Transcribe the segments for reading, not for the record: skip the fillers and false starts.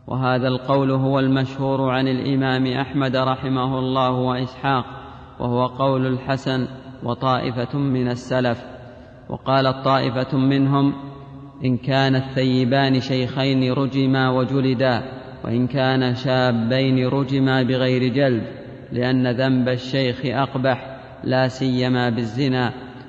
وهذا القول هو المشهور عن الإمام أحمد رحمه الله وإسحاق، وهو قول الحسن وطائفة من السلف. وقالت طائفة منهم: إن كان الثيبان شيخين رجما وجلدا، وإن كان شابين رجما بغير جلد، لأن ذنب الشيخ أقبح، لا سيما بالزنا.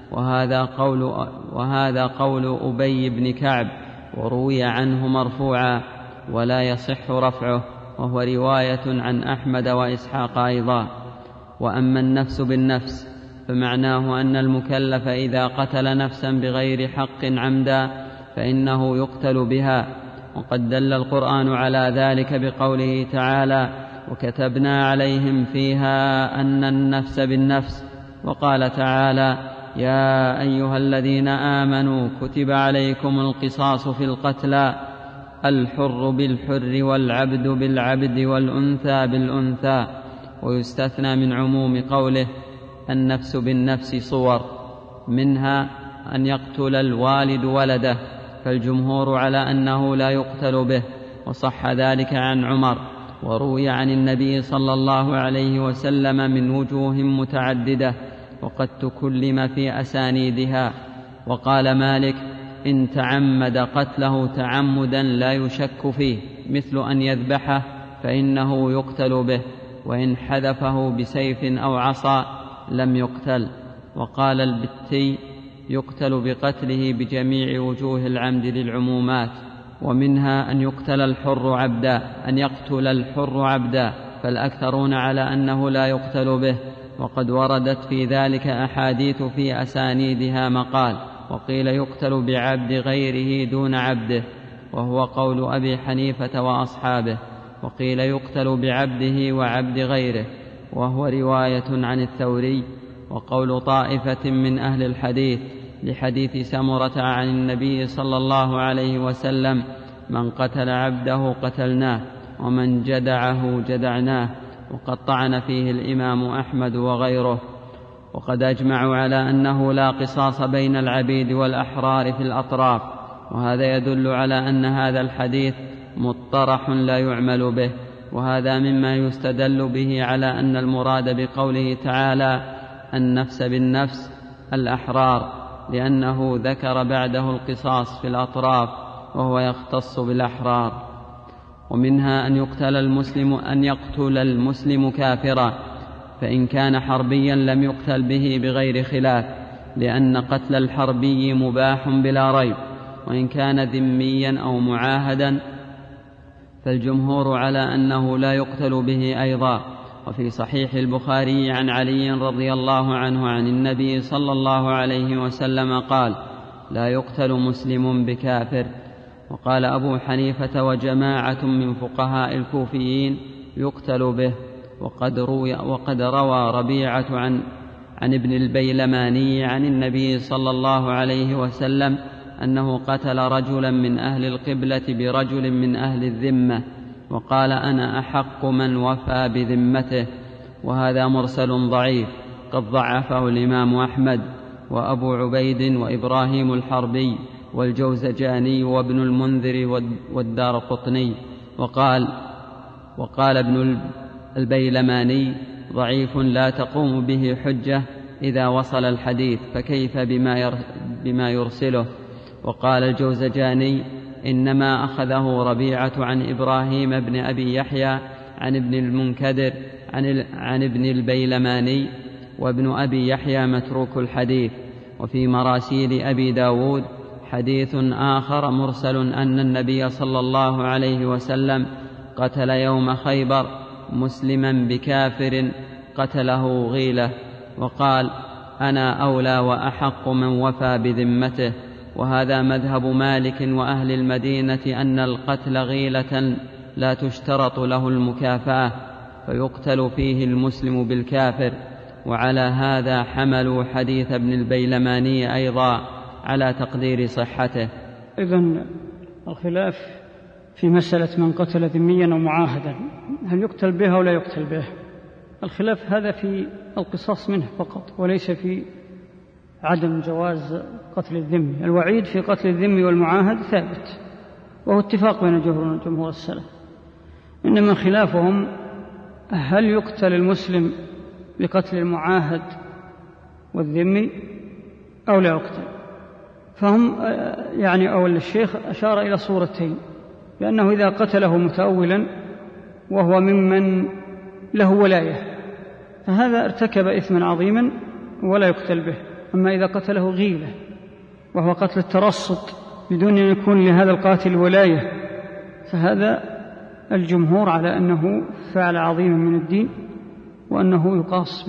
وهذا قول أبي بن كعب، وروي عنه مرفوعا، ولا يصح رفعه، وهو رواية عن أحمد وإسحاق أيضا. وأما النفس بالنفس فمعناه أن المكلف إذا قتل نفسا بغير حق عمدا فإنه يقتل بها، وقد دل القرآن على ذلك بقوله تعالى: وكتبنا عليهم فيها أن النفس بالنفس. وقال تعالى: يا أيها الذين آمنوا كتب عليكم القصاص في القتلى، الحر بالحر والعبد بالعبد والأنثى بالأنثى. ويستثنى من عموم قوله النفس بالنفس صور، منها أن يقتل الوالد ولده، فالجمهور على أنه لا يقتل به، وصح ذلك عن عمر، وروي عن النبي صلى الله عليه وسلم من وجوه متعددة، وقد تكلم في أسانيدها. وقال مالك: إن تعمد قتله تعمدا لا يشك فيه، مثل أن يذبحه، فإنه يقتل به، وإن حذفه بسيف أو عصا لم يقتل. وقال البتي: يقتل بقتله بجميع وجوه العمد للعمومات، ومنها أن يقتل الحر عبدا، فالأكثرون على أنه لا يقتل به، وقد وردت في ذلك أحاديث في أسانيدها مقال. وقيل يقتل بعبد غيره دون عبده، وهو قول أبي حنيفة وأصحابه. وقيل يقتل بعبده وعبد غيره، وهو رواية عن الثوري، وقول طائفة من أهل الحديث لحديث سمرة عن النبي صلى الله عليه وسلم: من قتل عبده قتلناه، ومن جدعه جدعناه. وقد طعن فيه الإمام أحمد وغيره. وقد أجمعوا على أنه لا قصاص بين العبيد والأحرار في الأطراف، وهذا يدل على أن هذا الحديث مطرح لا يعمل به. وهذا مما يستدل به على أن المراد بقوله تعالى النفس بالنفس الأحرار، لأنه ذكر بعده القصاص في الأطراف، وهو يختص بالأحرار. ومنها أن يقتل المسلم كافرا، فإن كان حربيا لم يقتل به بغير خلاف، لأن قتل الحربي مباح بلا ريب. وإن كان ذميا أو معاهدا فالجمهور على أنه لا يقتل به أيضا. وفي صحيح البخاري عن علي رضي الله عنه عن النبي صلى الله عليه وسلم قال: لا يقتل مسلم بكافر. وقال أبو حنيفة وجماعة من فقهاء الكوفيين: يقتل به. وقد روى ربيعة عن ابن البيلماني عن النبي صلى الله عليه وسلم أنه قتل رجلا من أهل القبلة برجل من أهل الذمة، وقال: أنا أحق من وفى بذمته. وهذا مرسل ضعيف قد ضعفه الإمام أحمد وأبو عبيد وإبراهيم الحربي والجوزجاني وابن المنذر والدارقطني. وقال ابن البيلماني: ضعيف لا تقوم به حجة إذا وصل الحديث، فكيف بما يرسله. وقال الجوزجاني: إنما أخذه ربيعة عن إبراهيم بن أبي يحيى عن ابن المنكدر عن ابن البيلماني، وابن أبي يحيى متروك الحديث. وفي مراسيل أبي داود حديث آخر مرسل أن النبي صلى الله عليه وسلم قتل يوم خيبر مسلما بكافر قتله غيلة، وقال: أنا أولى وأحق من وفى بذمته. وهذا مذهب مالك وأهل المدينة، أن القتل غيلة لا تشترط له المكافأة، فيقتل فيه المسلم بالكافر. وعلى هذا حملوا حديث ابن البيلماني أيضا على تقدير صحته. إذن الخلاف في مسألة من قتل ذميا أو معاهدا، هل يقتل به أو لا يقتل به؟ الخلاف هذا في القصاص منه فقط، وليس في عدم جواز قتل الذمي. الوعيد في قتل الذمي والمعاهد ثابت، وهو اتفاق بين جمهور السلف. إنما خلافهم هل يقتل المسلم بقتل المعاهد والذمي أو لا يقتل. فهم يعني أول الشيخ أشار إلى صورتين، لأنه إذا قتله متأولا وهو ممن له ولاية فهذا ارتكب إثما عظيما ولا يقتل به. أما إذا قتله غيلة وهو قتل الترصد بدون أن يكون لهذا القاتل ولاية فهذا الجمهور على أنه فعل عظيما من الدين وأنه يقتص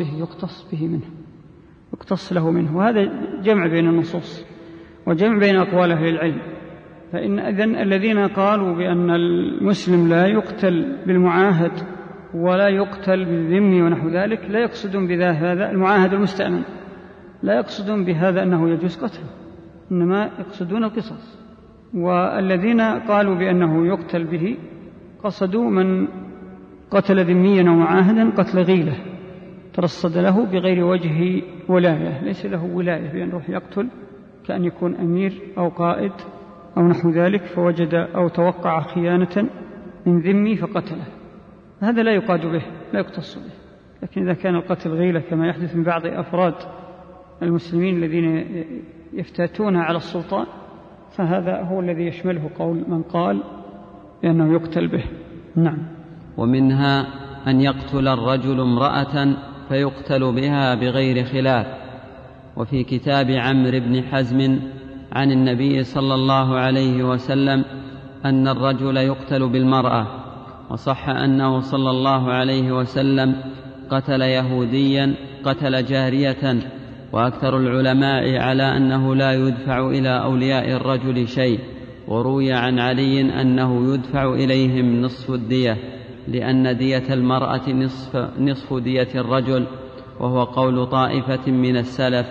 له منه. وهذا جمع بين النصوص وجمع بين أقوال أهل العلم. فإن إذن الذين قالوا بأن المسلم لا يقتل بالمعاهد ولا يقتل بالذمي ونحو ذلك لا يقصدون بهذا المعاهد المستأمن، لا يقصدون بهذا أنه يجوز قتله، إنما يقصدون القصاص. والذين قالوا بأنه يقتل به قصدوا من قتل ذميا ومعاهدا قتل غيلة ترصد له بغير وجه ولاية، ليس له ولاية بأن يروح يقتل كأن يكون أمير أو قائد أو نحو ذلك فوجد أو توقع خيانة من ذمي فقتله، هذا لا يقاد به لا يقتص به. لكن إذا كان القتل غيلة كما يحدث من بعض أفراد المسلمين الذين يفتاتون على السلطان فهذا هو الذي يشمله قول من قال بأنه يقتل به. نعم. ومنها أن يقتل الرجل امرأة فيقتل بها بغير خلاف. وفي كتاب عمرو بن حزم عن النبي صلى الله عليه وسلم أن الرجل يقتل بالمرأة، وصح أنه صلى الله عليه وسلم قتل يهوديا قتل جارية، وأكثر العلماء على أنه لا يدفع إلى أولياء الرجل شيء. وروي عن علي أنه يدفع إليهم نصف الدية، لأن دية المرأة نصف دية الرجل، وهو قول طائفة من السلف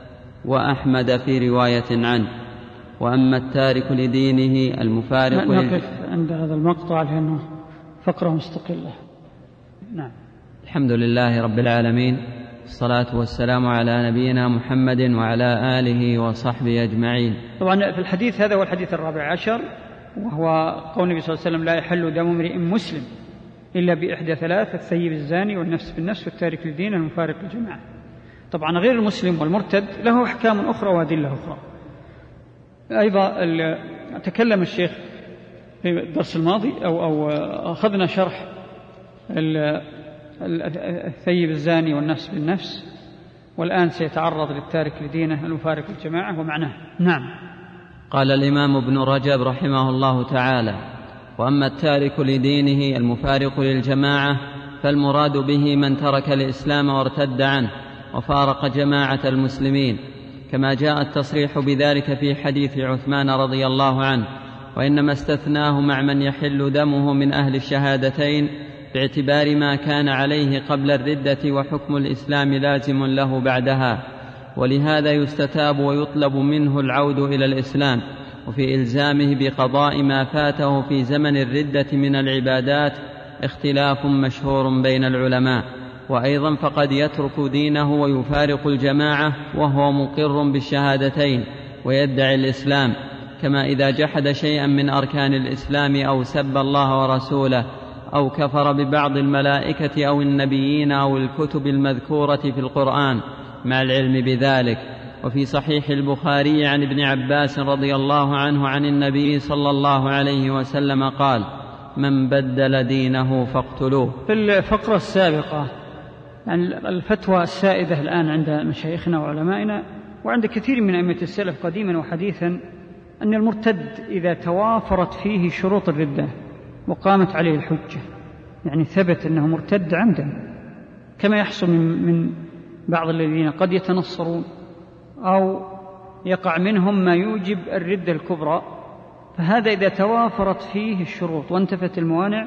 وأحمد في رواية عنه. وأما التارك لدينه المفارق نقف عند هذا المقطع لأنه فقرة مستقلة. نعم. الحمد لله رب العالمين، الصلاة والسلام على نبينا محمد وعلى آله وصحبه أجمعين. طبعا في الحديث هذا هو الحديث 14، وهو قول النبي صلى الله عليه وسلم لا يحل دم امرئ مسلم إلا بإحدى ثلاث: الثيب الزاني والنفس بالنفس والتارك للدين المفارق للجماعة. طبعا غير المسلم والمرتد له أحكام أخرى وأدلة أخرى. أيضا تكلم الشيخ في الدرس الماضي أو أخذنا شرح الثيب الزاني والنفس بالنفس، والآن سيتعرض للتارك لدينه المفارق للجماعة ومعناه. نعم. قال الإمام ابن رجب رحمه الله تعالى: وأما التارك لدينه المفارق للجماعة فالمراد به من ترك الإسلام وارتد عنه وفارق جماعة المسلمين، كما جاء التصريح بذلك في حديث عثمان رضي الله عنه، وإنما استثناه مع من يحل دمه من أهل الشهادتين باعتبار ما كان عليه قبل الردة وحكم الإسلام لازم له بعدها، ولهذا يستتاب ويطلب منه العود إلى الإسلام. وفي إلزامه بقضاء ما فاته في زمن الردة من العبادات اختلاف مشهور بين العلماء. وأيضا فقد يترك دينه ويفارق الجماعة وهو مقر بالشهادتين ويدعي الإسلام، كما إذا جحد شيئا من أركان الإسلام أو سب الله ورسوله أو كفر ببعض الملائكة أو النبيين أو الكتب المذكورة في القرآن مع العلم بذلك. وفي صحيح البخاري عن ابن عباس رضي الله عنه عن النبي صلى الله عليه وسلم قال: من بدل دينه فاقتلوه. في الفقرة السابقة يعني الفتوى السائدة الآن عند مشايخنا وعلمائنا وعند كثير من أئمة السلف قديما وحديثا أن المرتد إذا توافرت فيه شروط الردة وقامت عليه الحجة، يعني ثبت أنه مرتد عمدا، كما يحصل من بعض الذين قد يتنصرون أو يقع منهم ما يوجب الردة الكبرى، فهذا إذا توافرت فيه الشروط وانتفت الموانع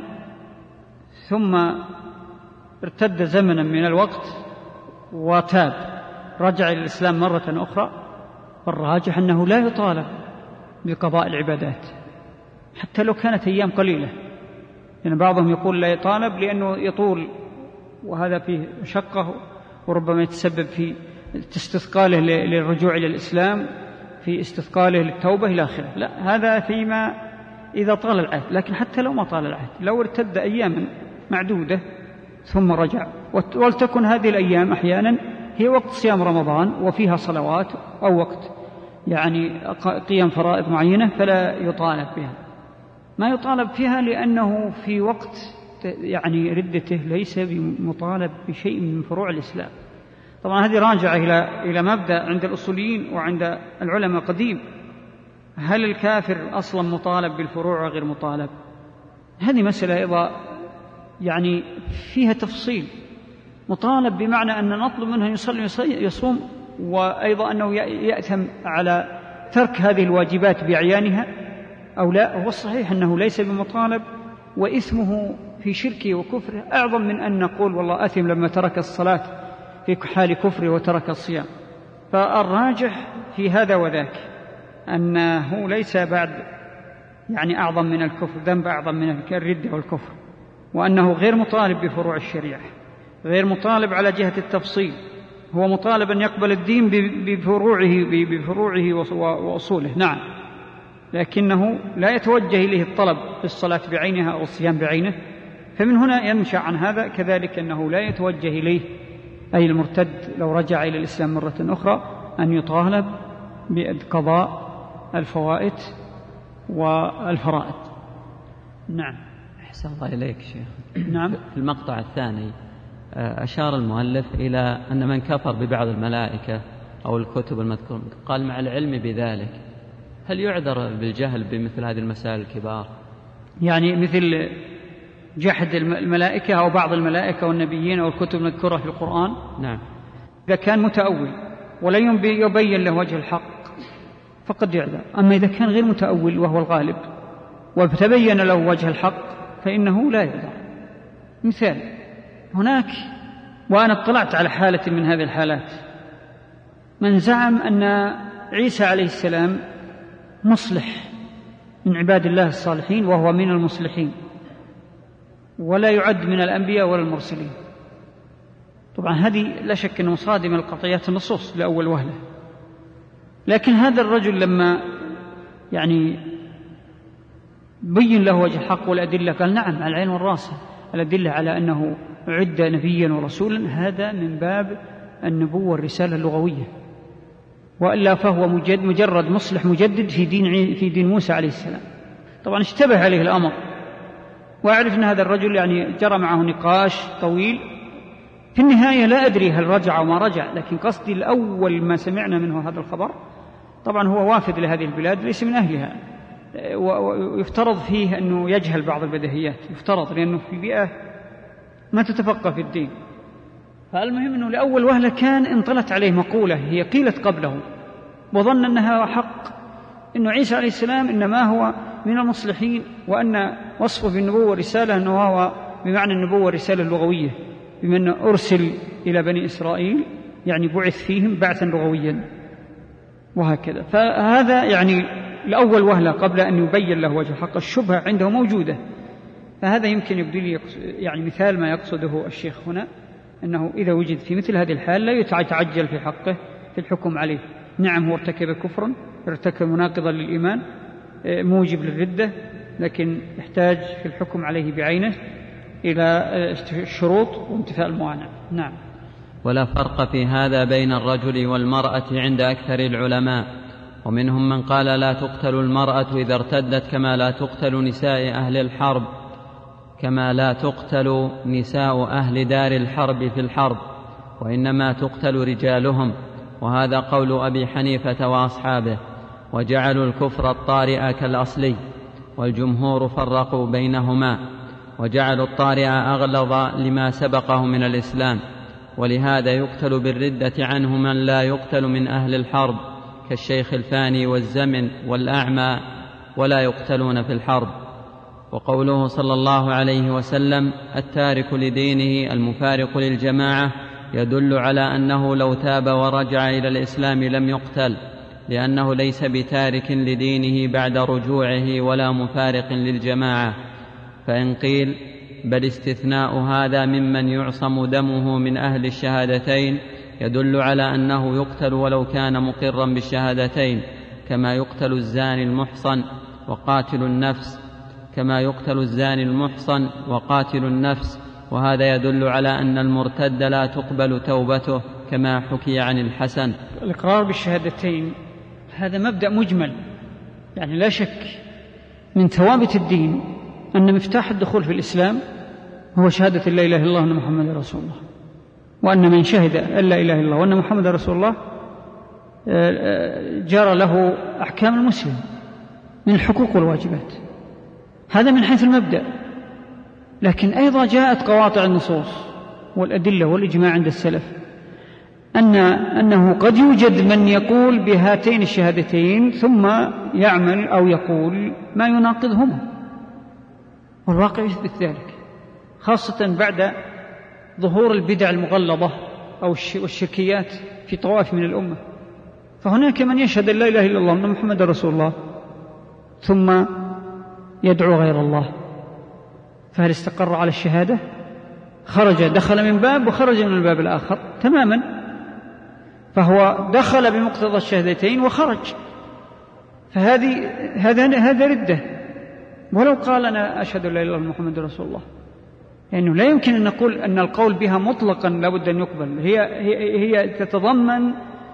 ثم ارتد زمنا من الوقت وتاب رجع إلى الإسلام مرة أخرى، والراجح أنه لا يطالب بقضاء العبادات حتى لو كانت أيام قليلة. يعني بعضهم يقول لا يطالب لأنه يطول وهذا فيه مشقة وربما يتسبب في استثقاله للرجوع إلى الإسلام، في استثقاله للتوبة إلى آخره. لا، هذا فيما إذا طال العهد، لكن حتى لو ما طال العهد، لو ارتد أياما معدودة ثم رجع، ولتكن هذه الأيام أحيانا هي وقت صيام رمضان وفيها صلوات أو وقت يعني قيام فرائض معينة، فلا يطالب بها. ما يطالب فيها لأنه في وقت يعني ردته ليس بمطالب بشيء من فروع الإسلام. طبعا هذه راجعة إلى مبدأ عند الأصوليين وعند العلماء قديم: هل الكافر أصلا مطالب بالفروع وغير مطالب؟ هذه مسألة أيضا يعني فيها تفصيل. مطالب بمعنى أن نطلب منه يصلي يصوم، وأيضا أنه يأثم على ترك هذه الواجبات بعيانها أو لا. هو الصحيح أنه ليس بمطالب، وإثمه في شركه وكفره أعظم من أن نقول والله أثم لما ترك الصلاة في حال كفره وترك الصيام. فالراجح في هذا وذاك أنه ليس بعد يعني أعظم من الكفر، ذنب أعظم من الردة والكفر، وأنه غير مطالب بفروع الشريعة، غير مطالب على جهة التفصيل. هو مطالب أن يقبل الدين بفروعه وأصوله، نعم، لكنه لا يتوجه إليه الطلب في الصلاة بعينها أو الصيام بعينه. فمن هنا ينشأ عن هذا كذلك أنه لا يتوجه إليه أي المرتد لو رجع إلى الإسلام مرة أخرى أن يطالب بقضاء الفوائت والفرائض. نعم. أحسن الله إليك شيخ. نعم. في المقطع الثاني أشار المؤلف إلى أن من كفر ببعض الملائكة أو الكتب المذكورة قال مع العلم بذلك، هل يعذر بالجهل بمثل هذه المسائل الكبار؟ يعني مثل جحد الملائكة أو بعض الملائكة والنبيين أو الكتب المذكورة في القرآن؟ نعم. إذا كان متأول ولا يبين له وجه الحق فقد يعذر. أما إذا كان غير متأول وهو الغالب وتبين له وجه الحق فإنه لا يعذر. مثال: هناك، وأنا اطلعت على حالة من هذه الحالات، من زعم أن عيسى عليه السلام مصلح من عباد الله الصالحين وهو من المصلحين ولا يعد من الأنبياء ولا المرسلين. طبعا هذه لا شك أنه صادمة لقطعيات النصوص لأول وهلة، لكن هذا الرجل لما يعني بين له وجه الحق والأدلة قال نعم على العين والراسة الأدلة على أنه عد نبيا ورسولا، هذا من باب النبوة والرسالة اللغوية، وإلا فهو مجرد مصلح مجدد في دين موسى عليه السلام. طبعا اشتبه عليه الأمر، وأعرف أن هذا الرجل يعني جرى معه نقاش طويل. في النهاية لا أدري هل رجع أو ما رجع، لكن قصدي الأول ما سمعنا منه هذا الخبر، طبعا هو وافد لهذه البلاد ليس من أهلها، ويفترض فيه أنه يجهل بعض البديهيات، يفترض لأنه في بيئة ما تتفقه في الدين. فالمهم أنه لأول وهلة كان انطلت عليه مقولة هي قيلت قبله وظن أنها حق، أنه عيسى عليه السلام إنما هو من المصلحين، وأن وصفه بالنبوة والرسالة أنه هو بمعنى النبوة والرسالة اللغوية، بما أنه أرسل إلى بني إسرائيل يعني بعث فيهم بعثا لغويا وهكذا. فهذا يعني لأول وهلة قبل أن يبين له وجه الحق الشبهة عنده موجودة. فهذا يمكن يبدو لي يعني مثال ما يقصده الشيخ هنا، أنه إذا وجد في مثل هذه الحال لا يتعجل في حقه في الحكم عليه. نعم هو ارتكب كفرا، ارتكب مناقضا للإيمان موجب للردة، لكن يحتاج في الحكم عليه بعينه إلى الشروط وانتفاء الموانع. نعم. ولا فرق في هذا بين الرجل والمرأة عند أكثر العلماء، ومنهم من قال لا تقتل المرأة إذا ارتدت كما لا تقتل نساء أهل الحرب، كما لا تقتل نساء أهل دار الحرب في الحرب، وإنما تقتل رجالهم، وهذا قول أبي حنيفة وأصحابه، وجعلوا الكفر الطارئ كالأصلي، والجمهور فرقوا بينهما وجعلوا الطارئ أغلظ لما سبقه من الإسلام، ولهذا يقتل بالردة عنه من لا يقتل من أهل الحرب كالشيخ الفاني والزمن والأعمى، ولا يقتلون في الحرب. وقوله صلى الله عليه وسلم التارك لدينه المفارق للجماعة يدل على أنه لو تاب ورجع إلى الإسلام لم يقتل، لأنه ليس بتارك لدينه بعد رجوعه ولا مفارق للجماعة. فإن قيل بل استثناء هذا ممن يعصم دمه من أهل الشهادتين يدل على أنه يقتل ولو كان مقرا بالشهادتين، كما يقتل الزاني المحصن وقاتل النفس كما يقتل الزاني المحصن وقاتل النفس، وهذا يدل على أن المرتد لا تقبل توبته كما حكي عن الحسن. الإقرار بالشهادتين هذا مبدأ مجمل، يعني لا شك من ثوابت الدين أن مفتاح الدخول في الإسلام هو شهادة لا إله إلا الله وأن محمد رسول الله، وأن من شهد أن لا إله إلا الله وأن محمد رسول الله جرى له أحكام المسلم من الحقوق والواجبات. هذا من حيث المبدأ. لكن أيضا جاءت قواطع النصوص والأدلة والإجماع عند السلف أنه قد يوجد من يقول بهاتين الشهادتين ثم يعمل أو يقول ما يناقضهما، والواقع يثبت ذلك، خاصة بعد ظهور البدع المغلظة أو الشركيات في طوائف من الأمة. فهناك من يشهد أن لا إله إلا الله وأن محمد رسول الله ثم يدعو غير الله، فهل استقر على الشهادة؟ دخل من باب وخرج من الباب الآخر تماما، فهو دخل بمقتضى الشهادتين وخرج، هذا ردة. ولو قال أنا أشهد أن لا إله إلا الله محمد رسول الله، لأنه لا يمكن أن نقول أن القول بها مطلقا لابد أن يقبل، هي تتضمن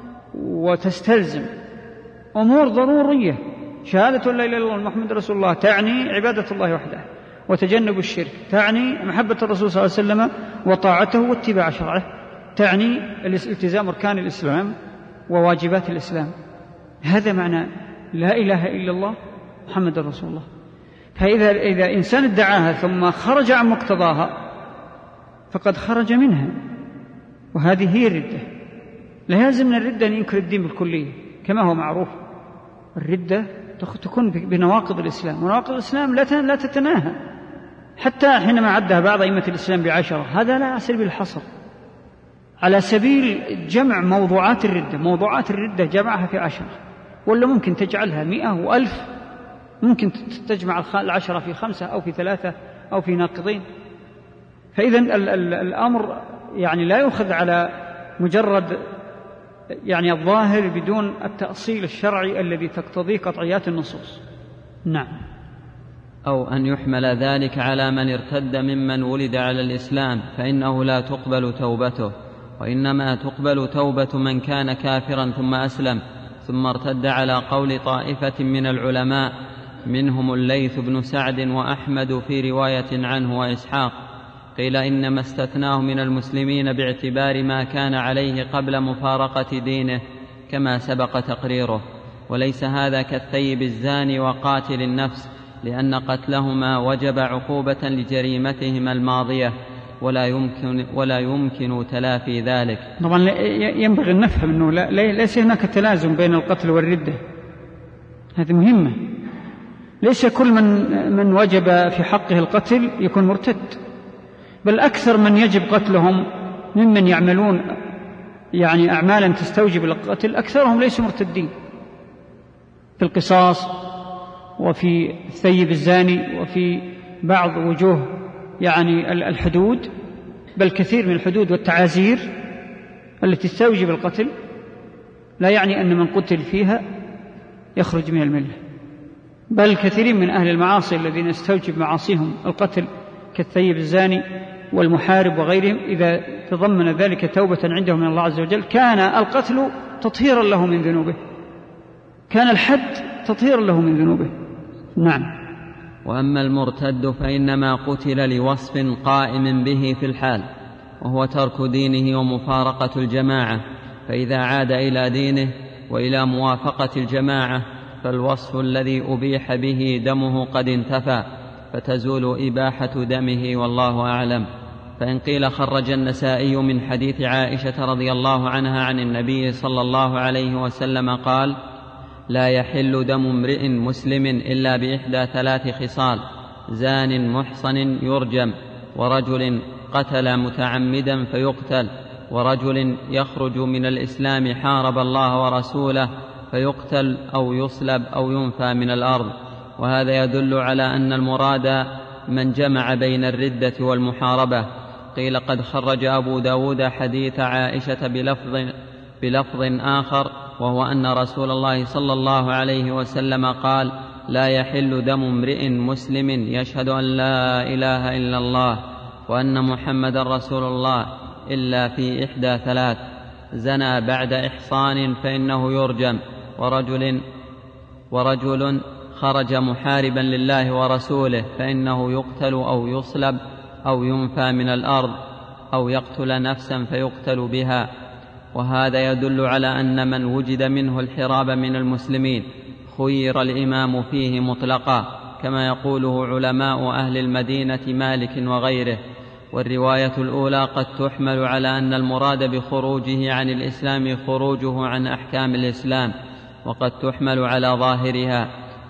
وتستلزم أمور ضرورية. شهادة لا إله إلا الله محمد رسول الله تعني عبادة الله وحده وتجنب الشرك، تعني محبة الرسول صلى الله عليه وسلم وطاعته واتباع شرعه، تعني الالتزام أركان الإسلام وواجبات الإسلام. هذا معنى لا إله إلا الله محمد رسول الله. فإذا إنسان ادعاها ثم خرج عن مقتضاها فقد خرج منها، وهذه هي الردة. لا يلزم من الردة أن ينكر الدين بالكلية كما هو معروف. الردة تكون بنواقض الإسلام، ونواقض الإسلام لا تتناهى، حتى حينما عدها بعض أئمة الإسلام ب10. هذا لا على سبيل الحصر، على سبيل جمع موضوعات الردة جمعها في 10، ولا ممكن تجعلها 100 و1000، ممكن تجمع 10 في 5 أو في 3 أو في ناقضين. فإذا الأمر يعني لا يؤخذ على مجرد يعني الظاهر بدون التأصيل الشرعي الذي تقتضيه قطعيات النصوص. نعم. أو أن يحمل ذلك على من ارتد ممن ولد على الإسلام، فإنه لا تقبل توبته، وإنما تقبل توبة من كان كافرا ثم أسلم ثم ارتد، على قول طائفة من العلماء منهم الليث بن سعد وأحمد في رواية عنه وإسحاق. قيل إنما استثناه من المسلمين باعتبار ما كان عليه قبل مفارقة دينه كما سبق تقريره، وليس هذا كالثيب الزاني وقاتل النفس، لأن قتلهما وجب عقوبة لجريمتهما الماضية، ولا يمكن تلافي ذلك. طبعا ينبغي أن نفهم أنه ليس هناك تلازم بين القتل والردة، هذه مهمة. ليس كل من وجب في حقه القتل يكون مرتد، بل أكثر من يجب قتلهم ممن يعملون يعني أعمالا تستوجب القتل أكثرهم ليسوا مرتدين، في القصاص وفي الثيب الزاني وفي بعض وجوه يعني الحدود، بل كثير من الحدود والتعازير التي تستوجب القتل لا يعني أن من قتل فيها يخرج من الملة، بل كثيرين من أهل المعاصي الذين استوجب معاصيهم القتل كالثيب الزاني والمحارب وغيرهم، إذا تضمن ذلك توبة عندهم من الله عز وجل كان القتل تطهيرا له من ذنوبه، كان الحد تطهيرا له من ذنوبه. نعم. وأما المرتد فإنما قتل لوصف قائم به في الحال، وهو ترك دينه ومفارقة الجماعة، فإذا عاد إلى دينه وإلى موافقة الجماعة فالوصف الذي أبيح به دمه قد انتفى، فتزول إباحة دمه، والله أعلم. فإن قيل خرج النسائي من حديث عائشة رضي الله عنها عن النبي صلى الله عليه وسلم قال: لا يحل دم امرئ مسلم إلا بإحدى 3 خصال: زان محصن يرجم، ورجل قتل متعمدا فيقتل، ورجل يخرج من الإسلام حارب الله ورسوله فيقتل أو يصلب أو ينفى من الأرض. وهذا يدل على أن المراد من جمع بين الردة والمحاربة. قيل قد خرج أبو داود حديث عائشة بلفظ آخر، وهو أن رسول الله صلى الله عليه وسلم قال: لا يحل دم امرئ مسلم يشهد أن لا إله إلا الله وأن محمدا رسول الله إلا في إحدى ثلاث: زنى بعد إحصان فإنه يرجم، ورجل خرج محاربا لله ورسوله فإنه يقتل أو يصلب أو ينفى من الأرض أو يقتل نفسا فيقتل بها. وهذا يدل على أن من وجد منه الحراب من المسلمين خير الإمام فيه مطلقا، كما يقوله علماء أهل المدينة مالك وغيره. والرواية الأولى قد تحمل على أن المراد بخروجه عن الإسلام خروجه عن أحكام الإسلام، وقد تحمل على ظاهرها.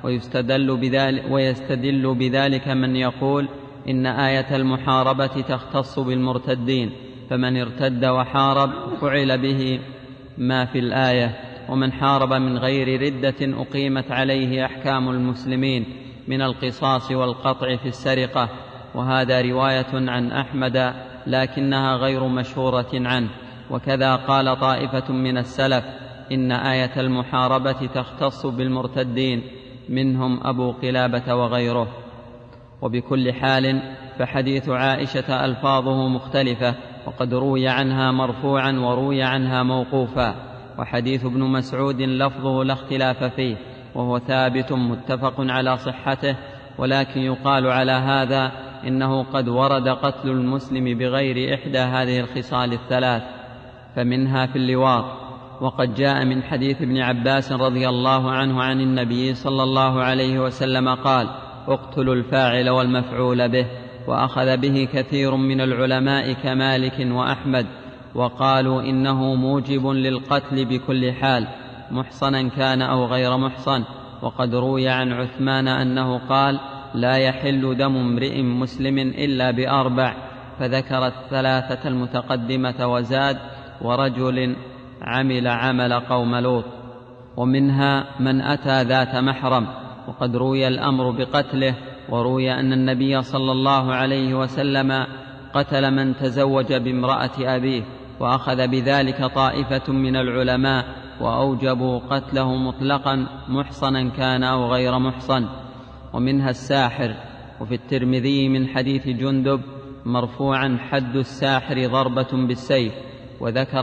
ويستدل بذلك من يقول إن آية المحاربة تختص بالمرتدين، فمن ارتد وحارب فعل به ما في الآية، ومن حارب من غير ردة أقيمت عليه أحكام المسلمين من القصاص والقطع في السرقة. وهذا رواية عن أحمد لكنها غير مشهورة عنه. وكذا قال طائفة من السلف إن آية المحاربة تختص بالمرتدين، منهم أبو قلابة وغيره. وبكل حال فحديث عائشة ألفاظه مختلفة، وقد روي عنها مرفوعا وروي عنها موقوفا. وحديث ابن مسعود لفظه لا اختلاف فيه، وهو ثابت متفق على صحته، ولكن يقال على هذا إنه قد ورد قتل المسلم بغير إحدى هذه الخصال الثلاث، فمنها في اللواط. وقد جاء من حديث ابن عباس رضي الله عنه عن النبي صلى الله عليه وسلم قال: اقتلوا الفاعل والمفعول به. وأخذ به كثير من العلماء كمالك وأحمد، وقالوا إنه موجب للقتل بكل حال، محصنا كان أو غير محصن. وقد روي عن عثمان أنه قال: لا يحل دم امرئ مسلم إلا بأربع، فذكر الثلاثة المتقدمة وزاد: ورجل عمل عمل قوم لوط. ومنها من أتى ذات محرم، وقد روي الأمر بقتله. وروي أن النبي صلى الله عليه وسلم قتل من تزوج بامرأة أبيه، وأخذ بذلك طائفة من العلماء وأوجبوا قتله مطلقا محصنا كان أو غير محصن. ومنها الساحر. وفي الترمذي من حديث جندب مرفوعا: حد الساحر ضربة بالسيف. وذكر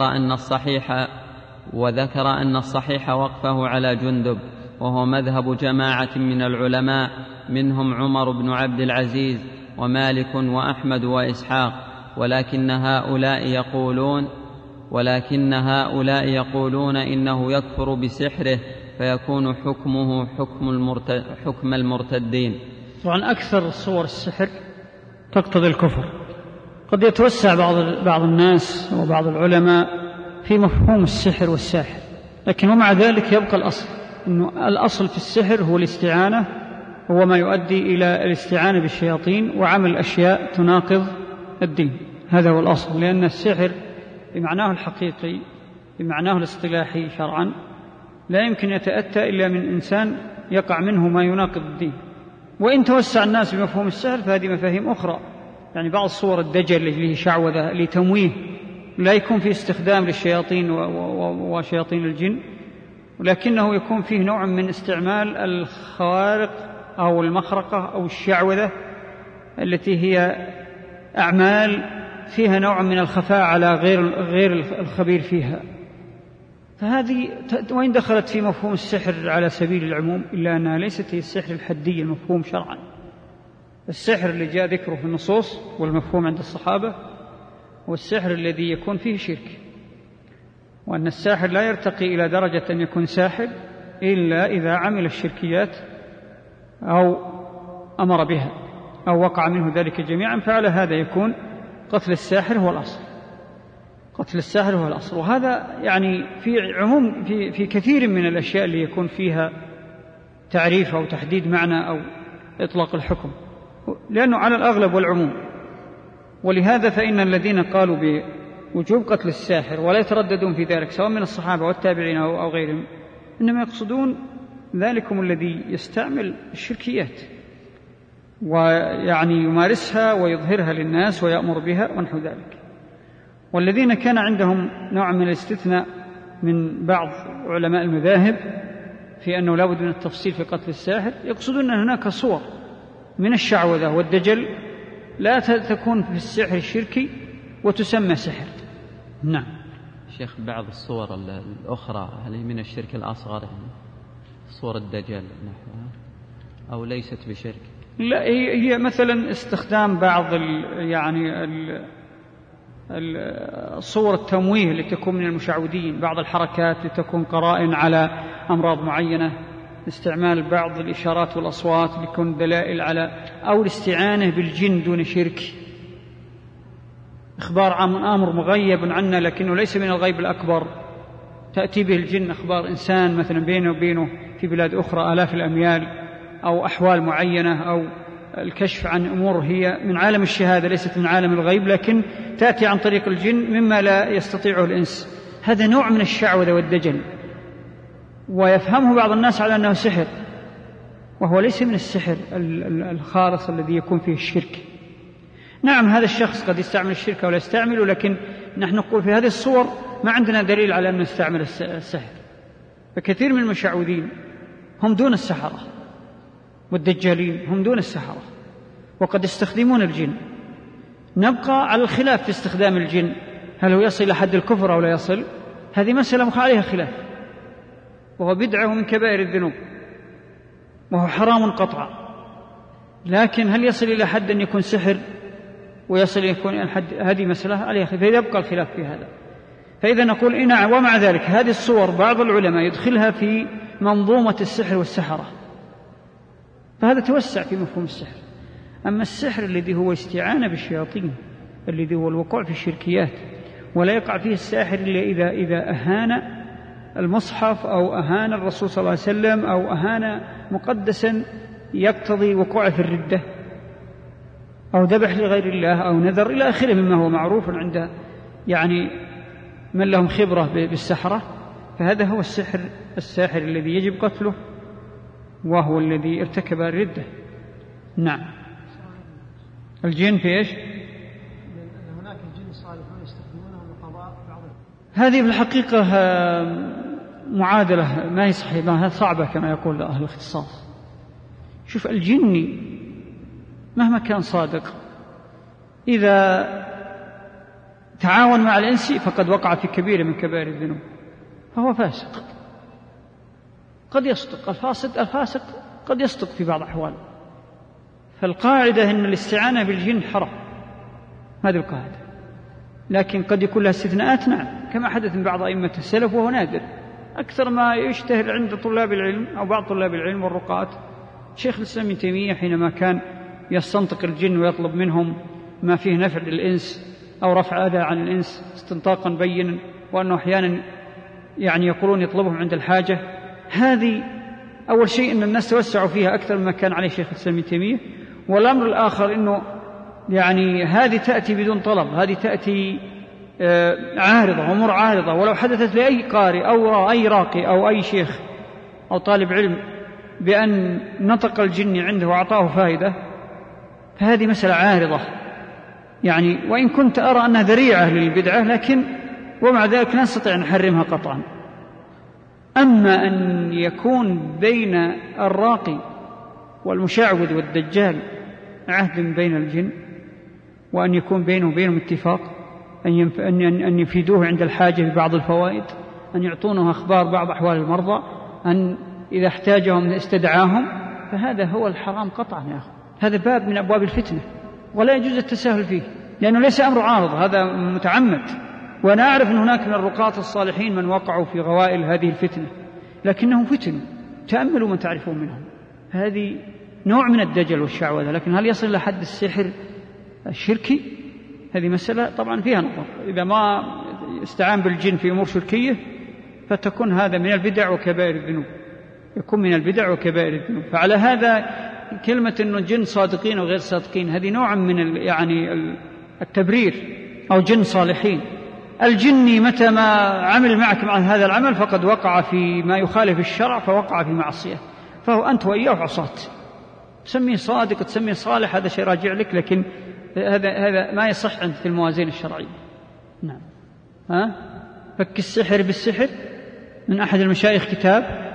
أن الصحيح وقفه على جندب، وهو مذهب جماعة من العلماء، منهم عمر بن عبد العزيز ومالك وأحمد وإسحاق. ولكن هؤلاء يقولون إنه يكفر بسحره، فيكون حكمه حكم المرتدين. طبعا أكثر صور السحر تقتضي الكفر. قد يتوسع بعض الناس وبعض العلماء في مفهوم السحر والساحر، لكن ومع ذلك يبقى الأصل، إنه الأصل في السحر هو الاستعانة، هو ما يؤدي إلى الاستعانة بالشياطين وعمل أشياء تناقض الدين. هذا هو الأصل، لأن السحر بمعناه الحقيقي بمعناه الاصطلاحي شرعا لا يمكن يتأتى إلا من إنسان يقع منه ما يناقض الدين. وإن توسع الناس بمفهوم السحر فهذه مفاهيم أخرى، يعني بعض صور الدجل اللي هي شعوذة لتمويه لا يكون فيه استخدام للشياطين وشياطين الجن، ولكنه يكون فيه نوع من استعمال الخوارق أو المخرقة أو الشعوذة التي هي أعمال فيها نوع من الخفاء على غير الخبير فيها. فهذه وإن دخلت في مفهوم السحر على سبيل العموم إلا أنها ليست هي السحر الحدي المفهوم شرعا. السحر اللي جاء ذكره في النصوص والمفهوم عند الصحابة هو السحر الذي يكون فيه شرك، وأن الساحر لا يرتقي إلى درجة أن يكون ساحر إلا إذا عمل الشركيات أو أمر بها أو وقع منه ذلك جميعا، فعلى هذا يكون قتل الساحر هو الأصل. قتل الساحر هو الأصل. وهذا يعني في عموم في كثير من الأشياء اللي يكون فيها تعريف أو تحديد معنى أو إطلاق الحكم، لأنه على الأغلب والعموم. ولهذا فإن الذين قالوا بوجوب قتل الساحر ولا يترددون في ذلك سواء من الصحابة والتابعين أو غيرهم، إنما يقصدون ذلكم الذي يستعمل الشركيات ويعني يمارسها ويظهرها للناس ويأمر بها ونحو ذلك. والذين كان عندهم نوع من الاستثناء من بعض علماء المذاهب في أنه لا بد من التفصيل في قتل الساحر، يقصدون أن هناك صور من الشعوذة والدجل لا تكون في السحر الشركي وتسمى سحر. نعم. شيخ بعض الصور الأخرى هل هي من الشرك الأصغر، يعني صور الدجل نحوها، أو ليست بشرك؟ لا، هي مثلا استخدام بعض صور التمويه اللي تكون من المشعوذين، بعض الحركات لتكون قرائن على أمراض معينة، استعمال بعض الإشارات والأصوات لتكون دلائل على، أو الاستعانة بالجن دون شرك، إخبار عن أمر مغيب عنا لكنه ليس من الغيب الأكبر، تأتي به الجن أخبار إنسان مثلا بينه وبينه في بلاد أخرى آلاف الأميال، أو أحوال معينة، أو الكشف عن أمور هي من عالم الشهادة ليست من عالم الغيب لكن تأتي عن طريق الجن مما لا يستطيعه الإنس. هذا نوع من الشعوذة والدجل، ويفهمه بعض الناس على أنه سحر، وهو ليس من السحر الخالص الذي يكون فيه الشرك. نعم، هذا الشخص قد يستعمل الشرك ولا يستعمله، لكن نحن نقول في هذه الصور ما عندنا دليل على أنه يستعمل السحر. فكثير من المشعوذين هم دون السحرة، والدجالين هم دون السحرة، وقد يستخدمون الجن. نبقى على الخلاف في استخدام الجن، هل هو يصل إلى حد الكفر أو لا يصل؟ هذه مسألة عليها خلاف، وهو بدعة من كبائر الذنوب، وهو حرام قطعا. لكن هل يصل إلى حد أن يكون سحر ويصل إلى يكون الحد؟ هذه مسألة عليها خلاف، فيبقى الخلاف في هذا. فإذا نقول نعم، ومع ذلك هذه الصور بعض العلماء يدخلها في منظومة السحر والسحرة، فهذا توسع في مفهوم السحر. أما السحر الذي هو استعانة بالشياطين، الذي هو الوقوع في الشركيات، ولا يقع فيه الساحر إلا إذا أهان المصحف أو أهان الرسول صلى الله عليه وسلم أو أهان مقدسا يقتضي وقوع في الردة، أو ذبح لغير الله أو نذر إلى آخره مما هو معروف عند من لهم خبرة بالسحرة. فهذا هو الساحر الذي يجب قتله، وهو الذي ارتكب الردة. نعم. الجن في إيش؟ هناك الجن الصالحون يستخدمونه لقضاء بعض. هذه في الحقيقة معادلة ما هي صحيحة، صعبة كما يقول أهل الاختصاص. شوف، الجن مهما كان صادق إذا تعاون مع الإنس فقد وقع في كبيرة من كبائر الذنوب، فهو فاسق. قد يصدق الفاسق قد يصدق في بعض الأحوال. فالقاعدة أن الاستعانة بالجن حرام، هذه القاعدة، لكن قد يكون لها استثناءات. نعم، كما حدث من بعض أئمة السلف وهو نادر. أكثر ما يشتهر عند طلاب العلم أو بعض طلاب العلم والرقاة شيخ الإسلام ابن تيمية حينما كان يستنطق الجن ويطلب منهم ما فيه نفع للإنس أو رفع أذى عن الإنس استنطاقا بينا، وأنه أحيانا يقولون يطلبهم عند الحاجة. هذه أول شيء أن الناس توسعوا فيها أكثر مما كان عليه شيخ الإسلام ابن تيمية. والأمر الآخر أنه هذه تأتي بدون طلب، هذه تأتي عارضة، أمور عارضة، ولو حدثت لأي قارئ أو أي راقي أو أي شيخ أو طالب علم بأن نطق الجن عنده وأعطاه فائدة، فهذه مسألة عارضة، وإن كنت أرى أنها ذريعة للبدعة، لكن ومع ذلك لا نستطيع أن نحرمها قطعا. أما أن يكون بين الراقي والمشعوذ والدجال عهد بين الجن، وأن يكون بينه وبينهم اتفاق أن يفيدوه عند الحاجة ببعض الفوائد، أن يعطونه أخبار بعض أحوال المرضى، أن إذا احتاجهم استدعاهم، فهذا هو الحرام قطعا يا أخي. هذا باب من أبواب الفتنة ولا يجوز التساهل فيه، لأنه ليس أمر عارض، هذا متعمد. وأنا أعرف أن هناك من الرقاة الصالحين من وقعوا في غوائل هذه الفتنة، لكنهم فتنوا، تأملوا من تعرفون منهم. هذه نوع من الدجل والشعوذة، لكن هل يصل إلى حد السحر الشركي؟ هذه مسألة طبعا فيها نظر. إذا ما استعان بالجن في أمور شركية فتكون هذا من البدع وكبائر الذنوب، يكون من البدع وكبائر الذنوب. فعلى هذا كلمة أنه الجن صادقين وغير صادقين هذه نوع من التبرير، أو جن صالحين. الجني متى ما عمل معك مع هذا العمل فقد وقع في ما يخالف الشرع، فوقع في معصية، فهو أنت وإياه عصاة. تسميه صادق تسميه صالح هذا شيء راجع لك، لكن هذا ما يصح عند في الموازين الشرعية. نعم. فك السحر بالسحر من أحد المشايخ كتاب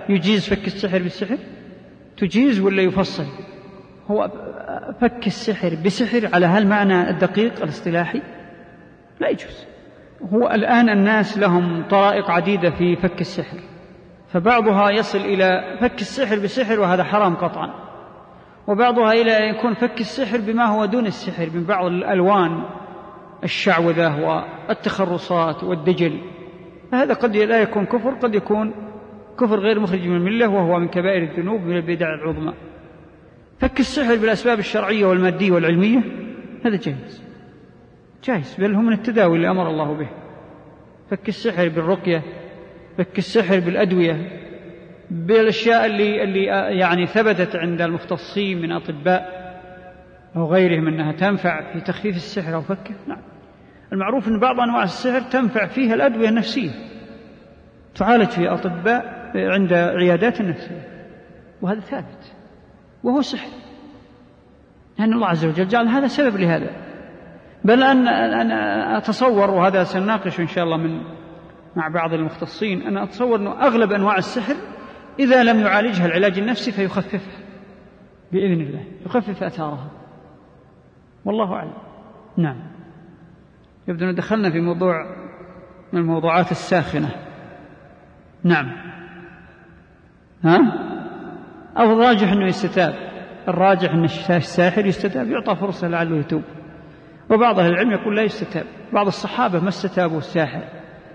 يجيز فك السحر بالسحر؟ تجيز ولا يفصل؟ هو فك السحر بسحر على هالمعنى الدقيق الاصطلاحي لا يجوز. هو الآن الناس لهم طرائق عديدة في فك السحر، فبعضها يصل إلى فك السحر بسحر وهذا حرام قطعا، وبعضها إلى أن يكون فك السحر بما هو دون السحر من بعض الألوان الشعوذة والتخرصات والدجل، فهذا قد لا يكون كفر، قد يكون كفر غير مخرج من الملة وهو من كبائر الذنوب من البدع العظمى. فك السحر بالأسباب الشرعية والمادية والعلمية هذا جائز، بل هو من التداوي اللي أمر الله به. فك السحر بالرقية، فك السحر بالأدوية، بالأشياء اللي يعني ثبتت عند المختصين من أطباء أو غيرهم أنها تنفع في تخفيف السحر أو فكه. نعم، المعروف أن بعض أنواع السحر تنفع فيها الأدوية النفسية، تعالج فيها أطباء عند عيادات النفسية، وهذا ثابت وهو سحر، لأن الله عز وجل جعل هذا سبب لهذا. بل أنا أتصور، وهذا سنناقش إن شاء الله مع بعض المختصين، أنا أتصور أنه أغلب أنواع السحر إذا لم يعالجها العلاج النفسي فيخففها بإذن الله، يخفف أثارها، والله أعلم. نعم، يبدو أن دخلنا في موضوع من الموضوعات الساخنة. نعم، أو الراجح أنه يستتاب، الراجح أن الساحر يستتاب، يعطى فرصة لعله يتوب، وبعض أهل العلم يقول لا يستتاب، بعض الصحابة ما استتابوا الساحر،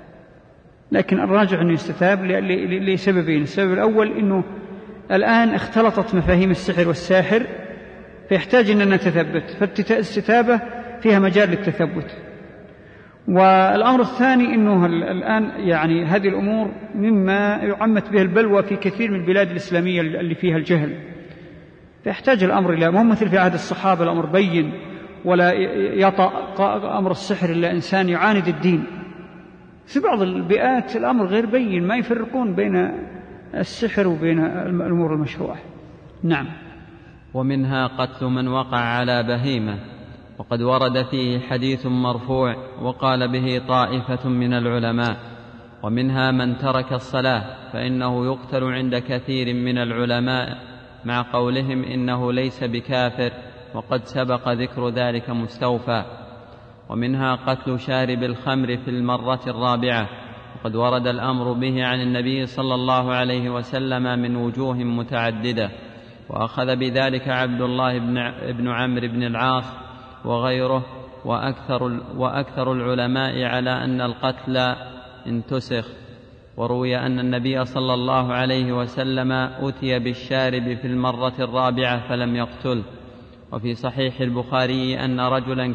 لكن الراجح أنه يستتاب لسببين. السبب الأول أنه الآن اختلطت مفاهيم السحر والساحر فيحتاج أننا نتثبت، فالاستتابة فيها مجال للتثبت. والأمر الثاني أنه الآن يعني هذه الأمور مما يعمت به البلوى في كثير من البلاد الإسلامية اللي فيها الجهل، فيحتاج الأمر إلى مو مثل في عهد الصحابة الأمر بين ولا يطأ أمر السحر إلا إنسان يعاند الدين. في بعض البيئات الأمر غير بين، ما يفرقون بين السحر وبين الأمور المشروعة. نعم. ومنها قتل من وقع على بهيمة، وقد ورد فيه حديث مرفوع وقال به طائفة من العلماء. ومنها من ترك الصلاة فإنه يقتل عند كثير من العلماء مع قولهم إنه ليس بكافر، وقد سبق ذكر ذلك مستوفى. ومنها قتل شارب الخمر في المرة الرابعة، وقد ورد الأمر به عن النبي صلى الله عليه وسلم من وجوه متعددة، وأخذ بذلك عبد الله بن عمرو بن العاص وغيره، وأكثر العلماء على أن القتل انتسخ. وروي أن النبي صلى الله عليه وسلم أتي بالشارب في المرة الرابعة فلم يقتله. وفي صحيح البخاري أن رجلا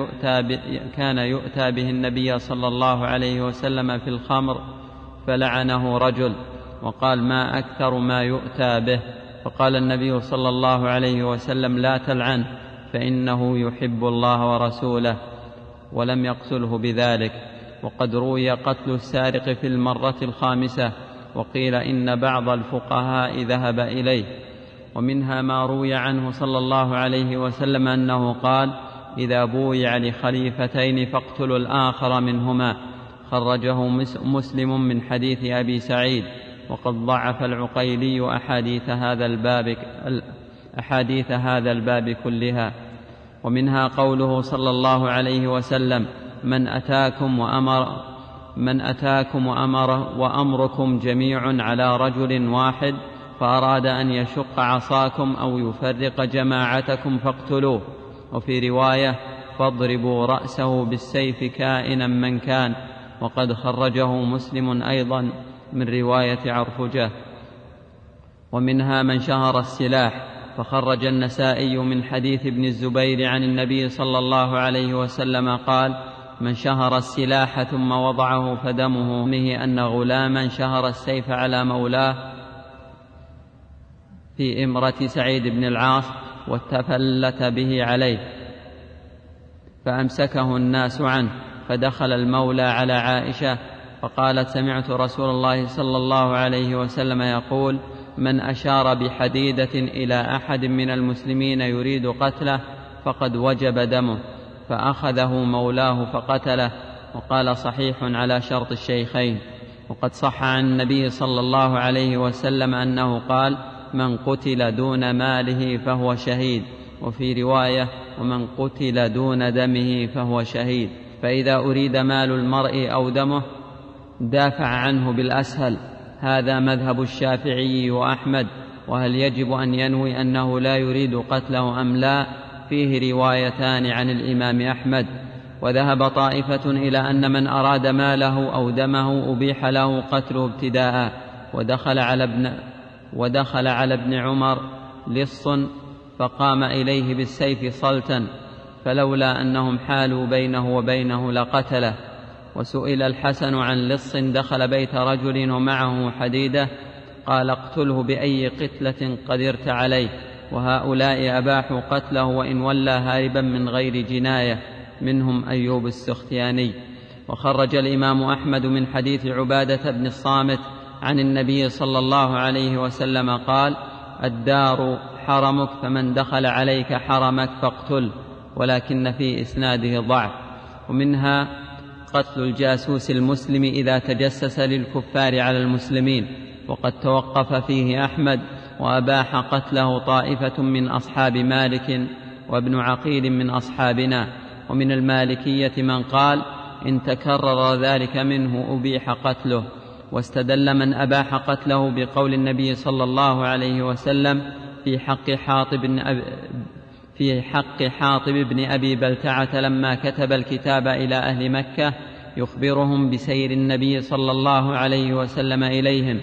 كان يؤتى به النبي صلى الله عليه وسلم في الخمر فلعنه رجل وقال: ما أكثر ما يؤتى به؟ فقال النبي صلى الله عليه وسلم: لا تلعنه فإنه يحب الله ورسوله، ولم يقتله بذلك. وقد روي قتل السارق في المرة الخامسة، وقيل إن بعض الفقهاء ذهب إليه. ومنها ما روي عنه صلى الله عليه وسلم أنه قال: إذا بويع لخليفتين فاقتلوا الآخر منهما. خرجه مسلم من حديث أبي سعيد، وقد ضعف العقيلي أحاديث هذا الباب كلها. ومنها قوله صلى الله عليه وسلم: من أتاكم وأمركم جميع على رجل واحد فأراد أن يشق عصاكم أو يفرق جماعتكم فاقتلوه. وفي رواية: فاضربوا رأسه بالسيف كائنا من كان. وقد خرجه مسلم أيضا من رواية عرفجة. ومنها من شهر السلاح، فخرج النسائي من حديث ابن الزبير عن النبي صلى الله عليه وسلم قال: من شهر السلاح ثم وضعه فدمه منه أن غلاما شهر السيف على مولاه في إمرة سعيد بن العاص وتفلت به عليه فأمسكه الناس عنه، فدخل المولى على عائشة فقالت: سمعت رسول الله صلى الله عليه وسلم يقول: من أشار بحديدة إلى أحد من المسلمين يريد قتله فقد وجب دمه، فأخذه مولاه فقتله. وقال: صحيح على شرط الشيخين. وقد صح عن النبي صلى الله عليه وسلم أنه قال: من قتل دون ماله فهو شهيد، وفي رواية: ومن قتل دون دمه فهو شهيد. فإذا أريد مال المرء أو دمه دافع عنه بالأسهل. هذا مذهب الشافعي وأحمد. وهل يجب أن ينوي أنه لا يريد قتله أم لا؟ فيه روايتان عن الإمام أحمد. وذهب طائفة إلى أن من أراد ماله أو دمه أبيح له قتله ابتداء. ودخل على ابن عمر لص فقام إليه بالسيف صلتا، فلولا أنهم حالوا بينه وبينه لقتله. وسئل الحسن عن لص دخل بيت رجل ومعه حديدة، قال: اقتله بأي قتلة قدرت عليه. وهؤلاء أباحوا قتله وإن ولى هاربا من غير جناية، منهم أيوب السختياني. وخرج الإمام أحمد من حديث عبادة بن الصامت عن النبي صلى الله عليه وسلم قال: الدار حرمك، فمن دخل عليك حرمك فاقتل، ولكن في إسناده ضعف. ومنها قتل الجاسوس المسلم إذا تجسس للكفار على المسلمين، وقد توقف فيه أحمد، وأباح قتله طائفة من أصحاب مالك وابن عقيل من أصحابنا. ومن المالكية من قال: إن تكرر ذلك منه أبيح قتله. واستدل من أباح قتله بقول النبي صلى الله عليه وسلم في حق حاطب بن أبي بلتعة لما كتب الكتاب إلى أهل مكة يخبرهم بسير النبي صلى الله عليه وسلم إليهم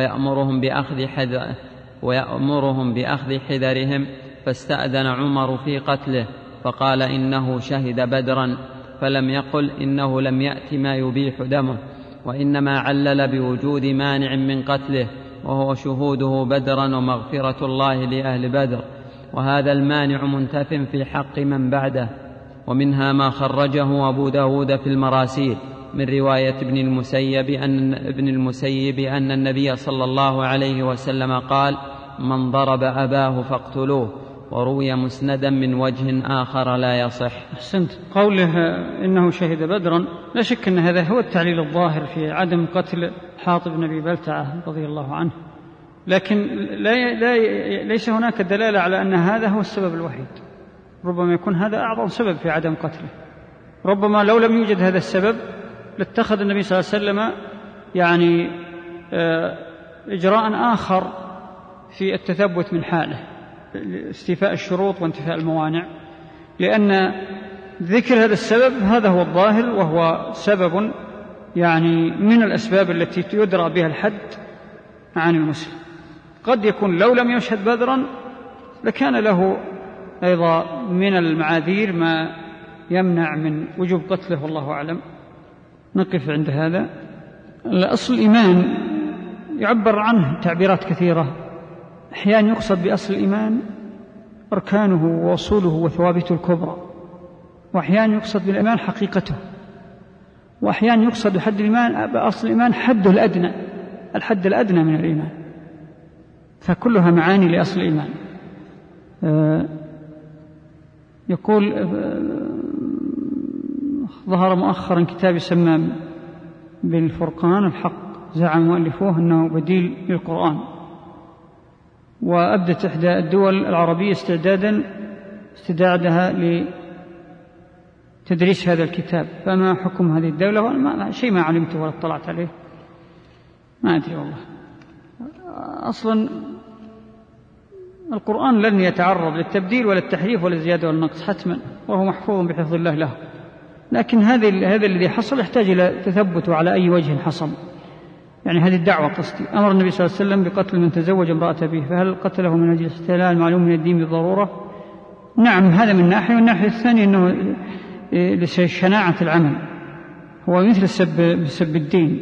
ويأمرهم بأخذ حذرهم، فاستأذن عمر في قتله فقال: إنه شهد بدرا، فلم يقل إنه لم يأت ما يبيح دمه، وإنما علل بوجود مانع من قتله، وهو شهوده بدرا ومغفرة الله لأهل بدر، وهذا المانع منتف في حق من بعده. ومنها ما خرجه أبو داود في المراسيل من رواية ابن المسيب أن النبي صلى الله عليه وسلم قال: من ضرب أباه فاقتلوه. وروي مسندا من وجه آخر لا يصح. أحسنت. قوله إنه شهد بدرا، لا شك أن هذا هو التعليل الظاهر في عدم قتل حاطب بن أبي بلتعة رضي الله عنه، لكن ليس هناك دلالة على أن هذا هو السبب الوحيد. ربما يكون هذا أعظم سبب في عدم قتله. ربما لو لم يوجد هذا السبب لاتخذ النبي صلى الله عليه وسلم إجراء آخر في التثبت من حاله، استيفاء الشروط وانتفاء الموانع، لأن ذكر هذا السبب هذا هو الظاهر، وهو سبب من الأسباب التي يدرى بها الحد عن المسلم. قد يكون لو لم يشهد بدرا لكان له أيضا من المعاذير ما يمنع من وجوب قتله، والله أعلم. نقف عند هذا. الأصل الإيمان يعبر عنه تعبيرات كثيرة. أحيانا يقصد بأصل الإيمان أركانه ووصوله وثوابته الكبرى، وأحيانا يقصد بالإيمان حقيقته، وأحيانا يقصد بحد الإيمان بأصل الإيمان حده الأدنى، الحد الأدنى من الإيمان، فكلها معاني لأصل الإيمان. يقول ظهر مؤخرا كتاب يسمى بالفرقان الحق، زعم مؤلفوه أنه بديل للقرآن، وأبدت إحدى الدول العربية استعدادها لتدريس هذا الكتاب، فما حكم هذه الدولة؟ شيء ما علمته ولا اطلعت عليه، ما أدري والله. أصلا القرآن لن يتعرض للتبديل ولا التحريف ولا الزيادة ولا النقص حتما، وهو محفوظ بحفظ الله له، لكن هذا الذي حصل يحتاج إلى تثبت على أي وجه حصل. هذه الدعوة قصدي. أمر النبي صلى الله عليه وسلم بقتل من تزوج امرأة به، فهل قتله من أجل استهلال معلوم من الدين بالضرورة؟ نعم، هذا من ناحية، والناحية الثانية أنه لشناعة العمل، هو مثل سب الدين،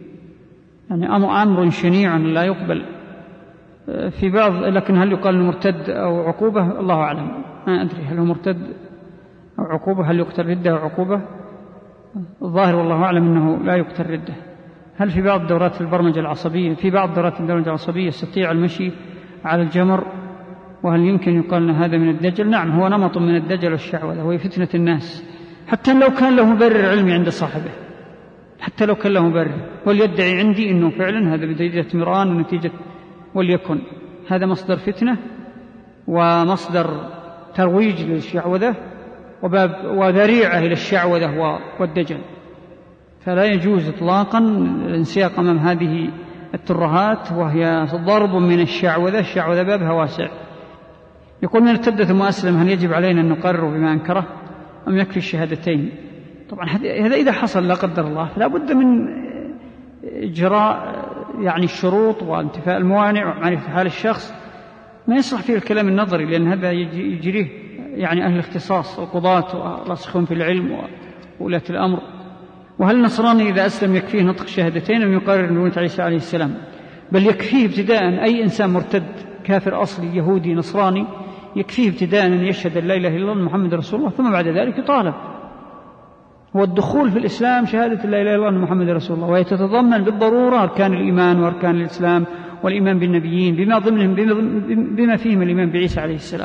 أمر شنيع لا يقبل في بعض. لكن هل يقال المرتد أو عقوبة؟ الله أعلم، ما أدري هل هو مرتد أو عقوبة، هل يقتل ردة أو عقوبة؟ الظاهر والله أعلم أنه لا يقتل ردة. هل في بعض دورات البرمجة العصبية يستطيع المشي على الجمر؟ وهل يمكن يقال أن هذا من الدجل؟ نعم، هو نمط من الدجل والشعوذة، وهي فتنة الناس، حتى لو كان له مبرر علمي عند صاحبه، حتى لو كان له مبرر، وليدعي عندي أنه فعلا هذا نتيجة ميران ونتيجة، وليكن هذا مصدر فتنة ومصدر ترويج للشعوذة وذريعة إلى الشعوذة والدجل. فلا يجوز إطلاقا الانسياق أمام هذه الترهات، وهي ضرب من الشعوذة. الشعوذة بابها واسع. يقول: من ارتد ثم أسلم هل يجب علينا أن نقرر بما أنكره أم يكفي الشهادتين؟ طبعا هذا إذا حصل لا قدر الله فلا بد من إجراء يعني الشروط وانتفاء الموانع ومعرفة حال الشخص. ما يصلح فيه الكلام النظري، لأن هذا يجريه يعني أهل الاختصاص، القضاة والراسخون في العلم وولاة الأمر. وهل النصراني إذا أسلم يكفيه نطق الشهادتين أم يقرر بموت عيسى عليه السلام؟ بل يكفيه ابتداء أي إنسان مرتد كافر أصلي يهودي نصراني يكفيه ابتداء أن يشهد أن لا إله إلا الله محمد رسول الله، ثم بعد ذلك يطالب. والدخول في الإسلام شهادة لا إله إلا الله محمد رسول الله، وهي تتضمن بالضرورة أركان الإيمان وأركان الإسلام والإيمان بالنبيين بما فيهم الإيمان بعيسى عليه السلام.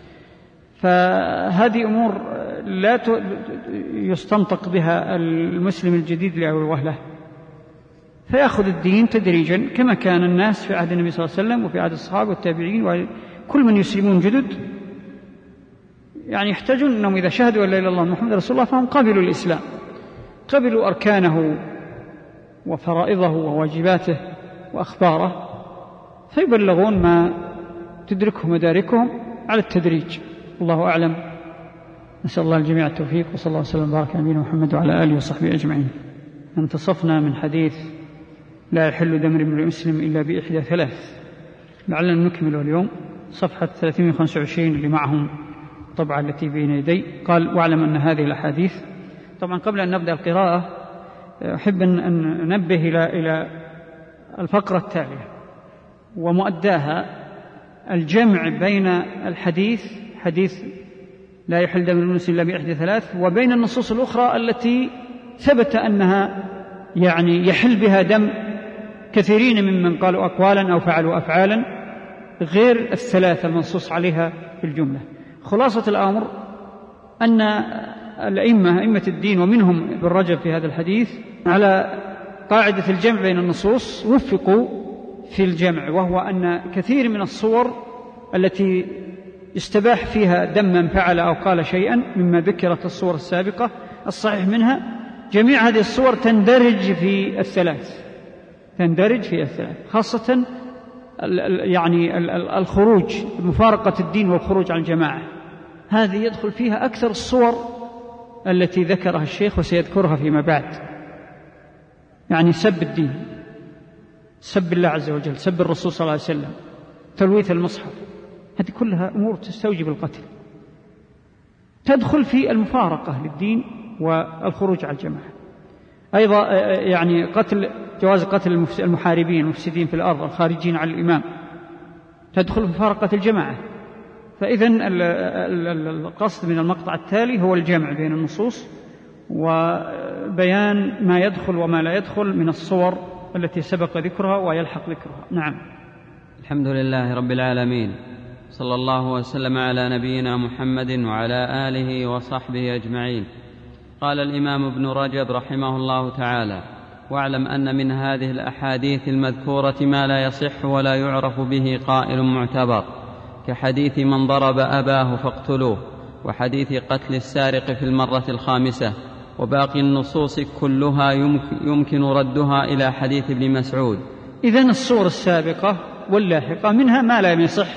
فهذه أمور لا يستنطق بها المسلم الجديد لأول وهلة، فيأخذ الدين تدريجا كما كان الناس في عهد النبي صلى الله عليه وسلم وفي عهد الصحابة والتابعين وكل من يسلمون جدد، يعني يحتاجون أنهم إذا شهدوا أن لا إله إلا الله محمد رسول الله فهم قبلوا الإسلام، قبلوا أركانه وفرائضه وواجباته وأخباره، فيبلغون ما تدركه مداركهم على التدريج. الله أعلم. نسأل الله الجميع التوفيق، وصلى الله وسلم وبارك على نبينا محمد وعلى آله وصحبه أجمعين. انتصفنا من حديث لا يحل دم امرئ المسلم إلا بإحدى ثلاث، لعلنا نكمل اليوم صفحة 325 اللي معهم طبعا التي بين يدي. قال: واعلم أن هذه الأحاديث. طبعا قبل أن نبدأ القراءة أحب أن ننبه إلى الفقرة التالية ومؤداها: الجمع بين الحديث حديث لا يحل دم المسلم إلا بإحدى ثلاث وبين النصوص الأخرى التي ثبت أنها يعني يحل بها دم كثيرين ممن قالوا أقوالا أو فعلوا أفعالا غير الثلاثة المنصوص عليها في الجملة. خلاصة الأمر أن أئمة الدين ومنهم ابن رجب في هذا الحديث على قاعدة الجمع بين النصوص وفقوا في الجمع، وهو أن كثير من الصور التي يستباح فيها دم من فعل أو قال شيئا مما ذكرت الصور السابقة الصحيح منها، جميع هذه الصور تندرج في الثلاث، خاصة يعني الخروج، مفارقة الدين والخروج عن الجماعة، هذه يدخل فيها أكثر الصور التي ذكرها الشيخ وسيذكرها فيما بعد. يعني سب الدين، سب الله عز وجل، سب الرسول صلى الله عليه وسلم، تلويث المصحف، هذه كلها أمور تستوجب القتل، تدخل في المفارقة للدين والخروج على الجماعة. أيضا يعني جواز قتل المحاربين المفسدين في الأرض الخارجين على الإمام، تدخل في مفارقة الجماعة. فإذن القصد من المقطع التالي هو الجمع بين النصوص وبيان ما يدخل وما لا يدخل من الصور التي سبق ذكرها ويلحق ذكرها. نعم. الحمد لله رب العالمين، صلى الله وسلم على نبينا محمد وعلى آله وصحبه أجمعين. قال الإمام ابن رجب رحمه الله تعالى: واعلم أن من هذه الأحاديث المذكورة ما لا يصح ولا يعرف به قائل معتبر، كحديث من ضرب أباه فاقتلوه، وحديث قتل السارق في المرة الخامسة، وباقي النصوص كلها يمكن ردها إلى حديث ابن مسعود. إذن الصور السابقة واللاحقة منها ما لم يصح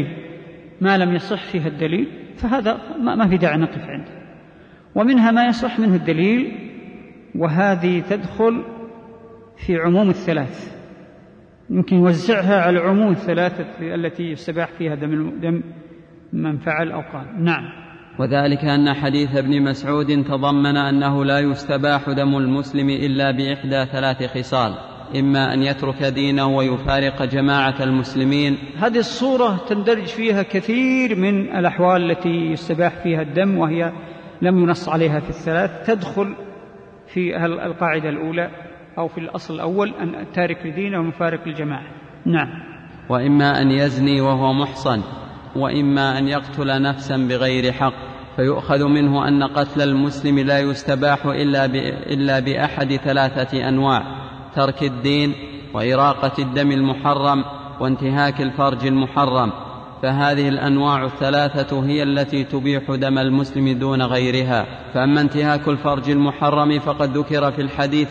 فيه الدليل، فهذا ما في داعي نقف عنده، ومنها ما يصح منه الدليل، وهذه تدخل في عموم الثلاث، يمكن يوزعها على عموم الثلاثة التي يستباح فيها دم من فعل أو قال. نعم. وذلك أن حديث ابن مسعود تضمن أنه لا يستباح دم المسلم إلا بإحدى ثلاث خصال: إما أن يترك دينه ويفارق جماعة المسلمين. هذه الصورة تندرج فيها كثير من الأحوال التي يستباح فيها الدم، وهي لم ينص عليها في الثلاث، تدخل في القاعدة الأولى أو في الأصل الأول، أن تارك لدينه ومفارق الجماعة. نعم. وإما أن يزني وهو محصن، وإما أن يقتل نفسا بغير حق، فيؤخذ منه أن قتل المسلم لا يستباح إلا بأحد 3 أنواع: ترك الدين، وإراقة الدم المحرم، وانتهاك الفرج المحرم. فهذه الأنواع 3 هي التي تبيح دم المسلم دون غيرها. فأما انتهاك الفرج المحرم فقد ذكر في الحديث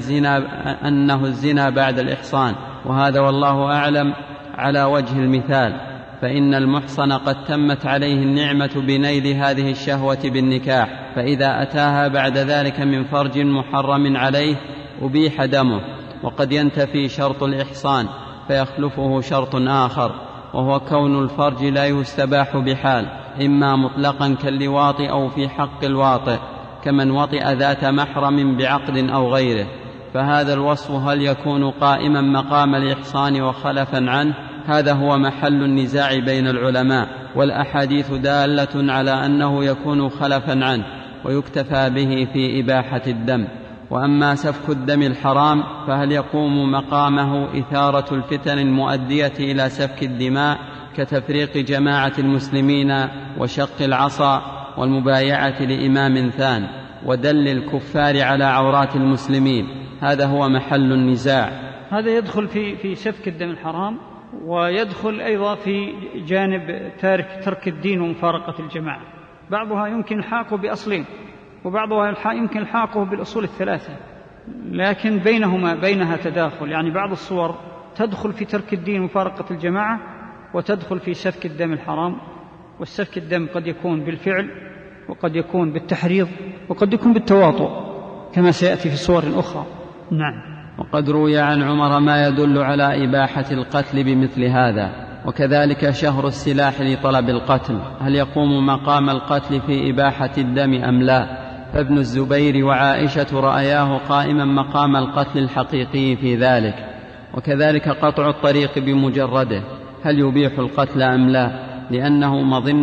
أنه الزنا بعد الإحصان، وهذا والله أعلم على وجه المثال، فإن المحصن قد تمت عليه النعمة بنيل هذه الشهوة بالنكاح، فإذا أتاها بعد ذلك من فرج محرم عليه أبيح دمه. وقد ينتفي شرط الإحصان فيخلفه شرط آخر، وهو كون الفرج لا يستباح بحال، إما مطلقا كاللواط أو في حق الواطئ كمن وطئ ذات محرم بعقد أو غيره. فهذا الوصف هل يكون قائما مقام الإحصان وخلفا عنه؟ هذا هو محل النزاع بين العلماء، والأحاديث دالة على أنه يكون خلفا عنه ويكتفى به في إباحة الدم. وأما سفك الدم الحرام فهل يقوم مقامه إثارة الفتن المؤدية إلى سفك الدماء كتفريق جماعة المسلمين وشق العصا والمبايعة لإمام ثان ودل الكفار على عورات المسلمين؟ هذا هو محل النزاع. هذا يدخل في سفك الدم الحرام، ويدخل أيضا في جانب ترك الدين ومفارقة الجماعة. بعضها يمكن الحاقه بأصلين، وبعضها يمكن الحاقه بالأصول 3، لكن بينها تداخل. يعني بعض الصور تدخل في ترك الدين ومفارقة الجماعة، وتدخل في سفك الدم الحرام. والسفك الدم قد يكون بالفعل، وقد يكون بالتحريض، وقد يكون بالتواطؤ كما سيأتي في صور أخرى. نعم. وقد روي عن عمر ما يدل على إباحة القتل بمثل هذا. وكذلك شهر السلاح لطلب القتل، هل يقوم مقام القتل في إباحة الدم أم لا؟ فابن الزبير وعائشة رأياه قائما مقام القتل الحقيقي في ذلك. وكذلك قطع الطريق بمجرده، هل يبيح القتل أم لا؟ لأنه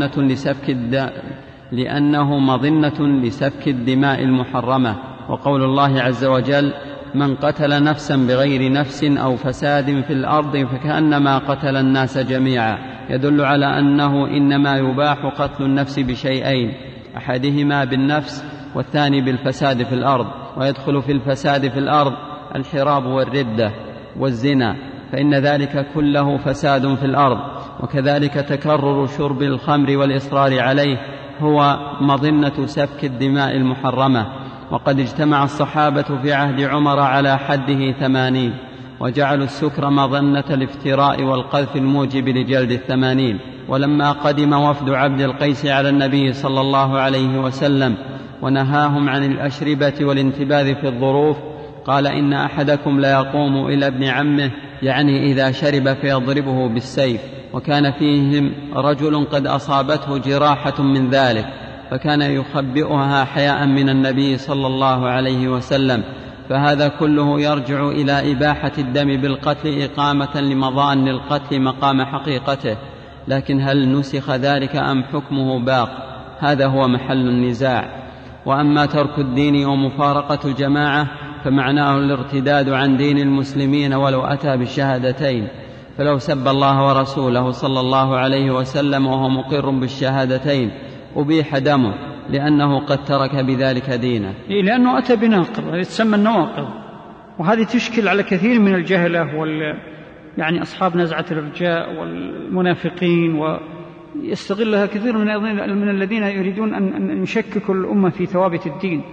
مظنة لسفك الدماء المحرمة. وقول الله عز وجل: من قتل نفسا بغير نفس أو فساد في الأرض فكأنما قتل الناس جميعا، يدل على أنه إنما يباح قتل النفس بشيئين: أحدهما بالنفس، والثاني بالفساد في الأرض. ويدخل في الفساد في الأرض الحراب والردة والزنا، فإن ذلك كله فساد في الأرض. وكذلك تكرر شرب الخمر والإصرار عليه هو مظنة سفك الدماء المحرمة. وقد اجتمع الصحابة في عهد عمر على حده 80، وجعلوا السكر مظنة الافتراء والقذف الموجب لجلد 80. ولما قدم وفد عبد القيس على النبي صلى الله عليه وسلم ونهاهم عن الأشربة والانتباذ في الظروف، قال: إن أحدكم لا يقوم إلى ابن عمه، يعني إذا شرب فيضربه بالسيف. وكان فيهم رجل قد أصابته جراحة من ذلك، فكان يخبئها حياء من النبي صلى الله عليه وسلم. فهذا كله يرجع إلى إباحة الدم بالقتل إقامة لمظان القتل مقام حقيقته. لكن هل نسخ ذلك أم حكمه باق؟ هذا هو محل النزاع. وأما ترك الدين ومفارقة الجماعة فمعناه الارتداد عن دين المسلمين ولو أتى بالشهادتين. فلو سب الله ورسوله صلى الله عليه وسلم وهو مقر بالشهادتين أبيح دمه، لأنه قد ترك بذلك دينه. لأنه أتى بناقض، هذه تسمى النواقض، وهذه تشكل على كثير من الجهلة يعني أصحاب نزعة الإرجاء والمنافقين، ويستغلها كثير من الذين يريدون أن يشككوا الأمة في ثوابت الدين.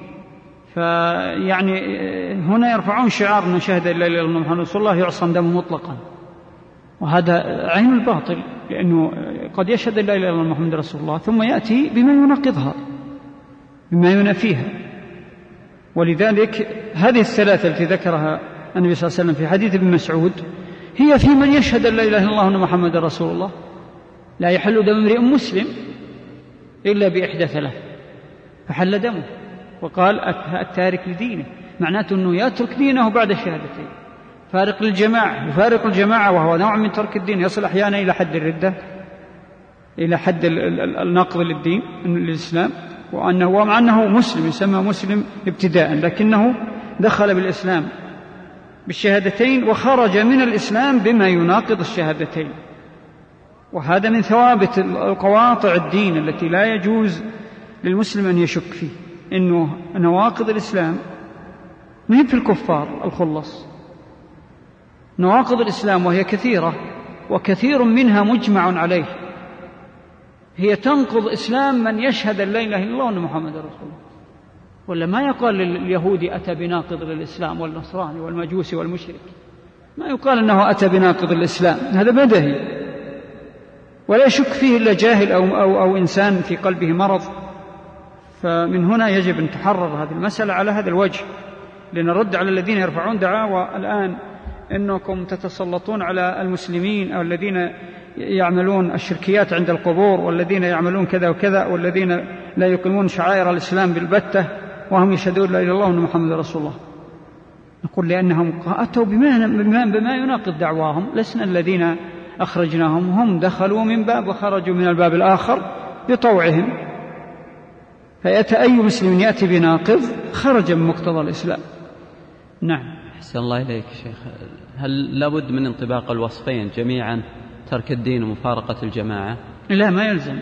فيعني هنا يرفعون شعار من شهد إلا إلا الله محمد رسول الله يعصم دمه مطلقا، وهذا عين الباطل، لأنه قد يشهد إلا إلا الله محمد رسول الله ثم يأتي بما يناقضها، بما ينافيها. ولذلك هذه الثلاثة التي ذكرها النبي صلى الله عليه وسلم في حديث ابن مسعود هي في من يشهد لا إله إلا الله أن محمد رسول الله. لا يحل دم امرئ مسلم إلا بإحدى 3، فحل دمه. وقال: التارك لدينه، معناته أنه يترك دينه بعد الشهادتين، فارق للجماعة. يفارق الجماعة وهو نوع من ترك الدين، يصل أحيانا إلى حد الردة، إلى حد النقض للدين للإسلام، ومع أنه مسلم يسمى مسلم ابتداء، لكنه دخل بالإسلام بالشهادتين وخرج من الإسلام بما يناقض الشهادتين. وهذا من ثوابت القواطع الدين التي لا يجوز للمسلم أن يشك فيه، إنه نواقض الإسلام ما هي في الكفار الخلص، نواقض الإسلام وهي كثيرة وكثير منها مجمع عليه، هي تنقض إسلام من يشهد أن لا إله إلا الله وأن محمد رسول الله. ولا ما يقال لليهودي أتى بناقض للإسلام، والنصراني والمجوسي والمشرك ما يقال أنه أتى بناقض الإسلام، هذا بدهي ولا يشك فيه إلا جاهل أو إنسان في قلبه مرض. فمن هنا يجب أن تحرر هذه المسألة على هذا الوجه، لنرد على الذين يرفعون دعاوى الآن إنكم تتسلطون على المسلمين، أو الذين يعملون الشركيات عند القبور، والذين يعملون كذا وكذا، والذين لا يقيمون شعائر الإسلام بالبتة وهم يشهدون لا إله إلا الله وأن محمد رسول الله. نقول لأنهم أتوا بما يناقض دعواهم، لسنا الذين أخرجناهم، هم دخلوا من باب وخرجوا من الباب الآخر بطوعهم. فيأتي أي مسلم يأتي بناقض خرج من مقتضى الإسلام. نعم. أحسن الله إليك شيخ، هل لابد من انطباق الوصفين جميعا، ترك الدين ومفارقة الجماعة؟ لا، ما يلزم،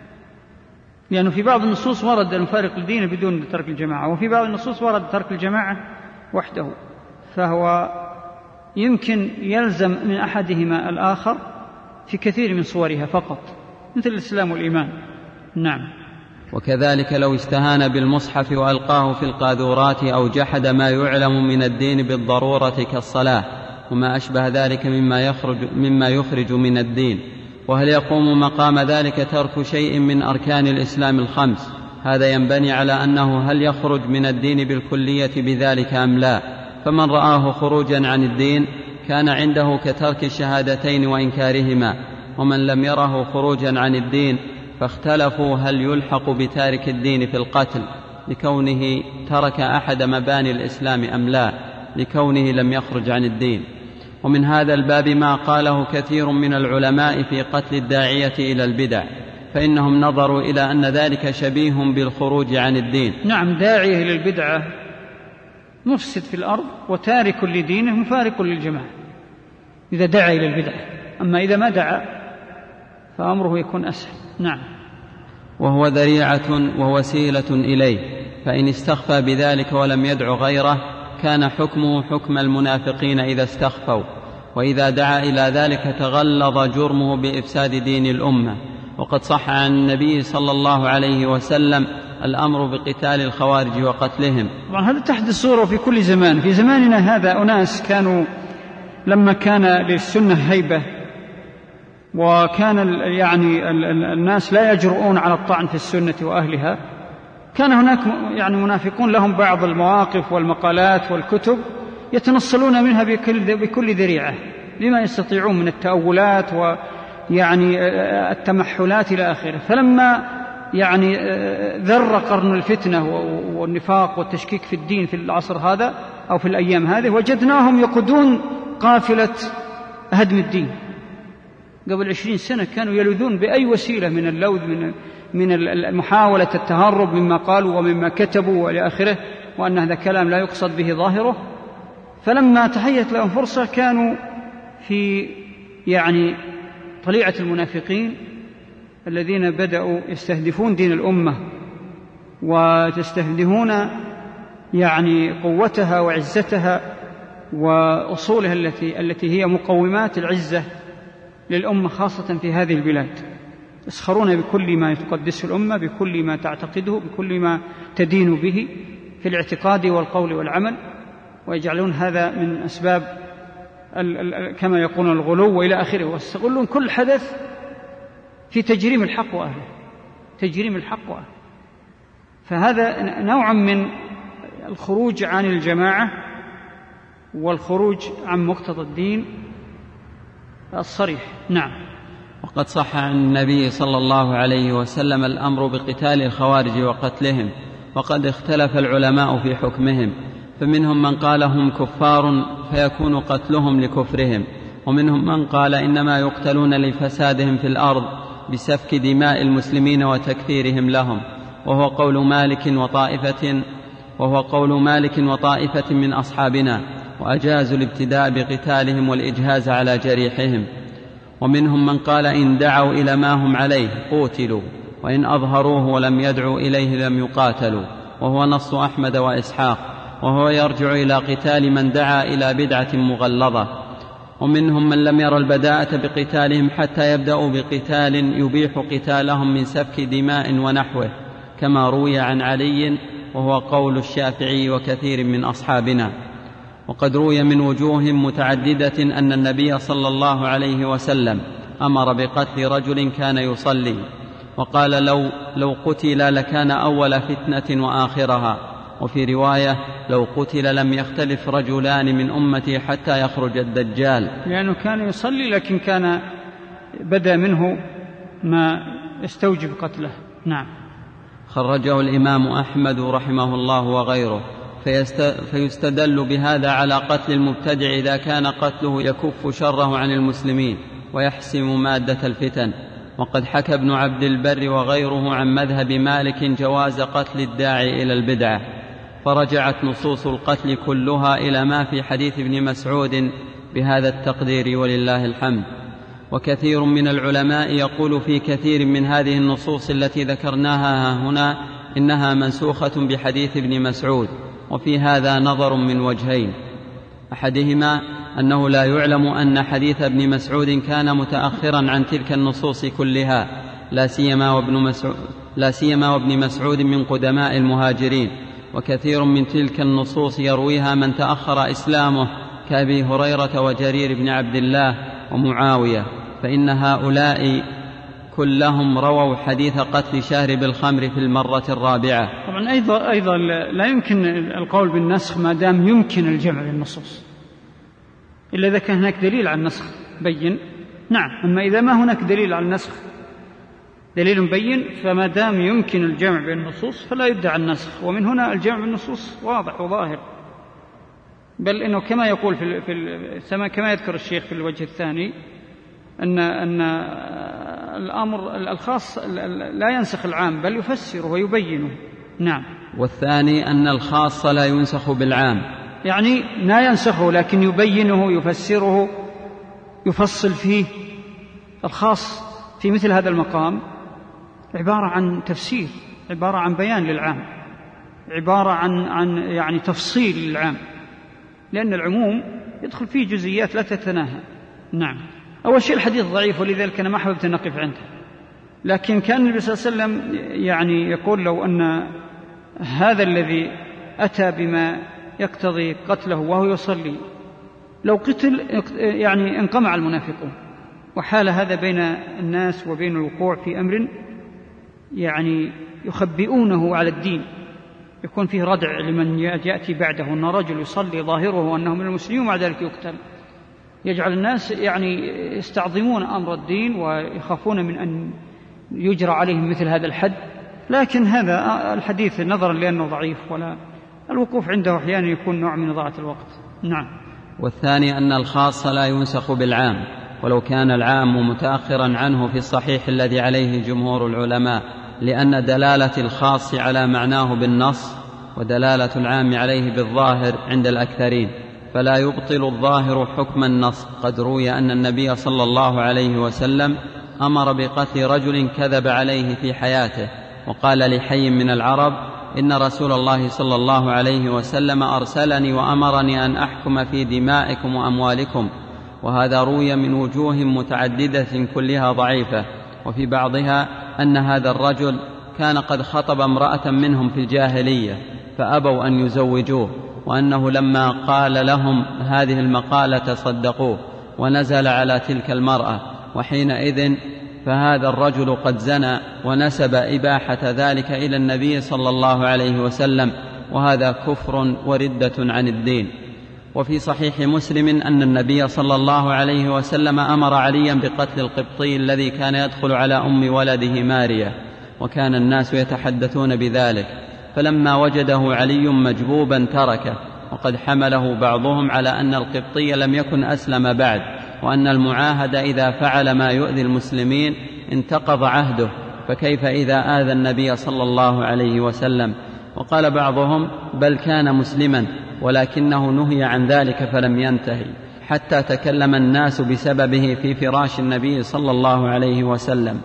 لأنه في بعض النصوص ورد أن نفارق الدين بدون ترك الجماعة، وفي بعض النصوص ورد ترك الجماعة وحده، فهو يمكن يلزم من أحدهما الآخر في كثير من صورها فقط، مثل الإسلام والإيمان. نعم. وكذلك لو استهان بالمصحف وألقاه في القاذورات أو جحد ما يعلم من الدين بالضرورة كالصلاة وما أشبه ذلك مما يخرج من الدين، وهل يقوم مقام ذلك ترك شيء من أركان الإسلام الخمس؟ هذا ينبني على أنه هل يخرج من الدين بالكلية بذلك أم لا؟ فمن رآه خروجا عن الدين كان عنده كترك الشهادتين وإنكارهما، ومن لم يره خروجا عن الدين فاختلفوا هل يلحق بتارك الدين في القتل لكونه ترك أحد مباني الإسلام أم لا، لكونه لم يخرج عن الدين. ومن هذا الباب ما قاله كثير من العلماء في قتل الداعية إلى البدع، فإنهم نظروا إلى أن ذلك شبيه بالخروج عن الدين. نعم، داعية إلى البدعة مفسد في الأرض وتارك لدينه مفارق للجماعة إذا دعا إلى البدعة، أما إذا ما دعا فأمره يكون أسهل. نعم. وهو ذريعة ووسيلة إليه، فإن استخفى بذلك ولم يدع غيره كان حكمه حكم المنافقين إذا استخفوا، وإذا دعا إلى ذلك تغلظ جرمه بإفساد دين الأمة. وقد صح عن النبي صلى الله عليه وسلم الأمر بقتال الخوارج وقتلهم. هذا تحدث صورة في كل زمان. في زماننا هذا أناس كانوا لما كان للسنة هيبة وكان الناس لا يجرؤون على الطعن في السنة وأهلها، كان هناك منافقون لهم بعض المواقف والمقالات والكتب يتنصلون منها بكل ذريعة لما يستطيعون من التأولات التمحلات إلى آخره. فلما ذر قرن الفتنة والنفاق والتشكيك في الدين في العصر هذا أو في الأيام هذه، وجدناهم يقودون قافلة هدم الدين. قبل 20 سنة كانوا يلوذون بأي وسيلة من اللوذ، من محاولة التهرب مما قالوا ومما كتبوا وإلى آخره، وأن هذا كلام لا يقصد به ظاهره. فلما تهيأت لهم فرصة كانوا في طليعة المنافقين الذين بدأوا يستهدفون دين الأمة ويستهدفون قوتها وعزتها وأصولها التي هي مقومات العزة للأمة خاصة في هذه البلاد. يسخرون بكل ما تقدسه الأمة، بكل ما تعتقده، بكل ما تدين به في الاعتقاد والقول والعمل، ويجعلون هذا من أسباب كما يقولون الغلو وإلى آخره، ويستغلون كل حدث في تجريم الحق وأهله، تجريم الحق وأهله. فهذا نوع من الخروج عن الجماعة والخروج عن مقتضى الدين الصريح. نعم. وقد صح عن النبي صلى الله عليه وسلم الأمر بقتال الخوارج وقتلهم، وقد اختلف العلماء في حكمهم، فمنهم من قال هم كفار فيكون قتلهم لكفرهم، ومنهم من قال إنما يقتلون لفسادهم في الأرض بسفك دماء المسلمين وتكفيرهم لهم، وهو قول مالك وطائفة من أصحابنا، وأجازوا الابتداء بقتالهم والإجهاز على جريحهم. ومنهم من قال إن دعوا إلى ما هم عليه قوتلوا، وإن أظهروه ولم يدعوا إليه لم يقاتلوا، وهو نص أحمد وإسحاق، وهو يرجع إلى قتال من دعا إلى بدعة مغلظة. ومنهم من لم ير البداءة بقتالهم حتى يبدأوا بقتال يبيح قتالهم من سفك دماء ونحوه، كما روي عن علي، وهو قول الشافعي وكثير من أصحابنا. وقد روي من وجوه متعددة أن النبي صلى الله عليه وسلم أمر بقتل رجل كان يصلي، وقال لو قتل لكان أول فتنة وآخرها. وفي رواية لو قتل لم يختلف رجلان من أمتي حتى يخرج الدجال، لأنه كان يصلي لكن كان بدا منه ما يستوجب قتله. نعم. خرجه الإمام أحمد رحمه الله وغيره. فيستدل بهذا على قتل المبتدع إذا كان قتله يكف شره عن المسلمين ويحسم مادة الفتن. وقد حكى ابن عبد البر وغيره عن مذهب مالك جواز قتل الداعي إلى البدعة، فرجعت نصوص القتل كلها إلى ما في حديث ابن مسعود بهذا التقدير ولله الحمد. وكثير من العلماء يقول في كثير من هذه النصوص التي ذكرناها هنا إنها منسوخة بحديث ابن مسعود، وفي هذا نظر من وجهين: أحدهما أنه لا يعلم أن حديث ابن مسعود كان متأخرا عن تلك النصوص كلها، لا سيما وابن مسعود من قدماء المهاجرين، وكثير من تلك النصوص يرويها من تأخر إسلامه كأبي هريرة وجرير بن عبد الله ومعاوية، فإن هؤلاء كلهم رووا حديث قتل شارب الخمر في المرة الرابعة. طبعا أيضا لا يمكن القول بالنسخ ما دام يمكن الجمع بالنصوص، إلا إذا كان هناك دليل على النسخ بين. نعم. أما إذا ما هناك دليل على النسخ دليل بين، فما دام يمكن الجمع بين النصوص فلا يدعى النسخ. ومن هنا الجمع بالنصوص واضح وظاهر، بل إنه كما يقول كما يذكر الشيخ في الوجه الثاني أن الأمر الخاص لا ينسخ العام بل يفسره ويبينه. نعم. والثاني أن الخاص لا ينسخ بالعام، يعني لا ينسخه لكن يبينه يفسره يفصل فيه. الخاص في مثل هذا المقام عبارة عن تفسير، عبارة عن بيان للعام، عبارة عن يعني تفصيل للعام، لأن العموم يدخل فيه جزئيات لا تتناهى. نعم. أول شيء الحديث ضعيف، ولذلك أنا ما حببت أن نقف عنده، لكن كان النبي صلى الله عليه وسلم يعني يقول لو أن هذا الذي أتى بما يقتضي قتله وهو يصلي لو قتل يعني انقمع المنافقون، وحال هذا بين الناس وبين الوقوع في أمر يعني يخبئونه على الدين، يكون فيه ردع لمن يأتي بعده أن رجل يصلي ظاهره أنه من المسلمين ومع ذلك يقتل، يجعل الناس يعني يستعظمون أمر الدين ويخافون من أن يجرى عليهم مثل هذا الحد. لكن هذا الحديث نظرا لأنه ضعيف، ولا الوقوف عنده أحيانا يكون نوع من إضاعة الوقت. نعم. والثاني أن الخاص لا ينسخ بالعام، ولو كان العام متأخرا عنه في الصحيح الذي عليه جمهور العلماء، لأن دلالة الخاص على معناه بالنص ودلالة العام عليه بالظاهر عند الأكثرين، فلا يبطل الظاهر حكم النص. قد روي أن النبي صلى الله عليه وسلم أمر بقتل رجل كذب عليه في حياته، وقال لحي من العرب: إن رسول الله صلى الله عليه وسلم أرسلني وأمرني أن أحكم في دمائكم وأموالكم. وهذا روي من وجوه متعددة كلها ضعيفة، وفي بعضها أن هذا الرجل كان قد خطب امرأة منهم في الجاهلية فأبوا أن يزوجوه، وأنه لما قال لهم هذه المقالة صدقوه ونزل على تلك المرأة، وحينئذ فهذا الرجل قد زنى ونسب إباحة ذلك إلى النبي صلى الله عليه وسلم، وهذا كفر وردة عن الدين. وفي صحيح مسلم أن النبي صلى الله عليه وسلم أمر عليا بقتل القبطي الذي كان يدخل على أم ولده ماريا، وكان الناس يتحدثون بذلك، فلما وجده علي مجبوبا تركه، وقد حمله بعضهم على أن القبطي لم يكن أسلم بعد، وأن المعاهد إذا فعل ما يؤذي المسلمين انتقض عهده، فكيف إذا آذى النبي صلى الله عليه وسلم؟ وقال بعضهم: بل كان مسلما ولكنه نهي عن ذلك فلم ينتهي، حتى تكلم الناس بسببه في فراش النبي صلى الله عليه وسلم،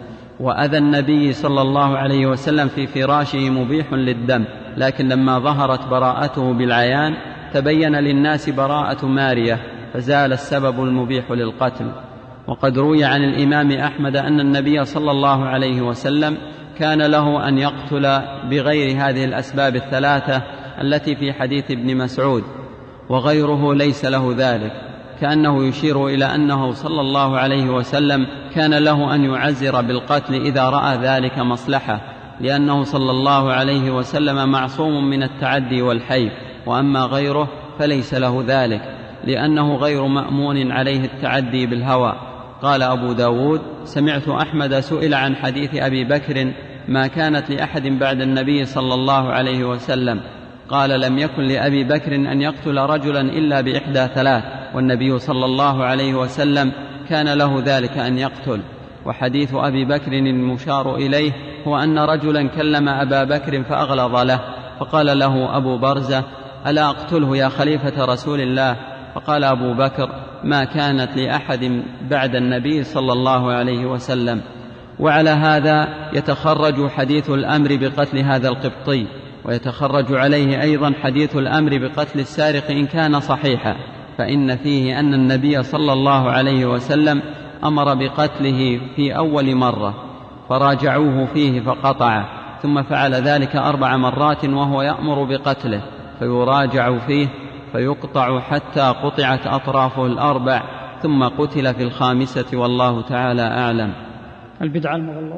وأذى النبي صلى الله عليه وسلم في فراشه مبيح للدم، لكن لما ظهرت براءته بالعيان تبين للناس براءة مارية فزال السبب المبيح للقتل. وقد روي عن الإمام أحمد أن النبي صلى الله عليه وسلم كان له أن يقتل بغير هذه الأسباب الثلاثة التي في حديث ابن مسعود، وغيره ليس له ذلك، كأنه يشير إلى أنه صلى الله عليه وسلم كان له أن يعزر بالقتل إذا رأى ذلك مصلحة، لأنه صلى الله عليه وسلم معصوم من التعدي والحيف، وأما غيره فليس له ذلك لأنه غير مأمون عليه التعدي بالهوى. قال أبو داود: سمعت أحمد سئل عن حديث أبي بكر ما كانت لأحد بعد النبي صلى الله عليه وسلم، قال: لم يكن لأبي بكر أن يقتل رجلا إلا بإحدى ثلاث، والنبي صلى الله عليه وسلم كان له ذلك أن يقتل. وحديث أبي بكر المشار إليه هو أن رجلا كلم أبا بكر فأغلظ له، فقال له أبو برزة: ألا أقتله يا خليفة رسول الله؟ فقال أبو بكر: ما كانت لأحد بعد النبي صلى الله عليه وسلم. وعلى هذا يتخرج حديث الأمر بقتل هذا القبطي، ويتخرج عليه أيضا حديث الأمر بقتل السارق إن كان صحيحا، فإن فيه أن النبي صلى الله عليه وسلم أمر بقتله في أول مرة فراجعوه فيه فقطع، ثم فعل ذلك 4 مرات وهو يأمر بقتله، فيراجع فيه فيقطع حتى قطعت أطرافه 4 ثم قتل في 5، والله تعالى أعلم. البدعة المغلظة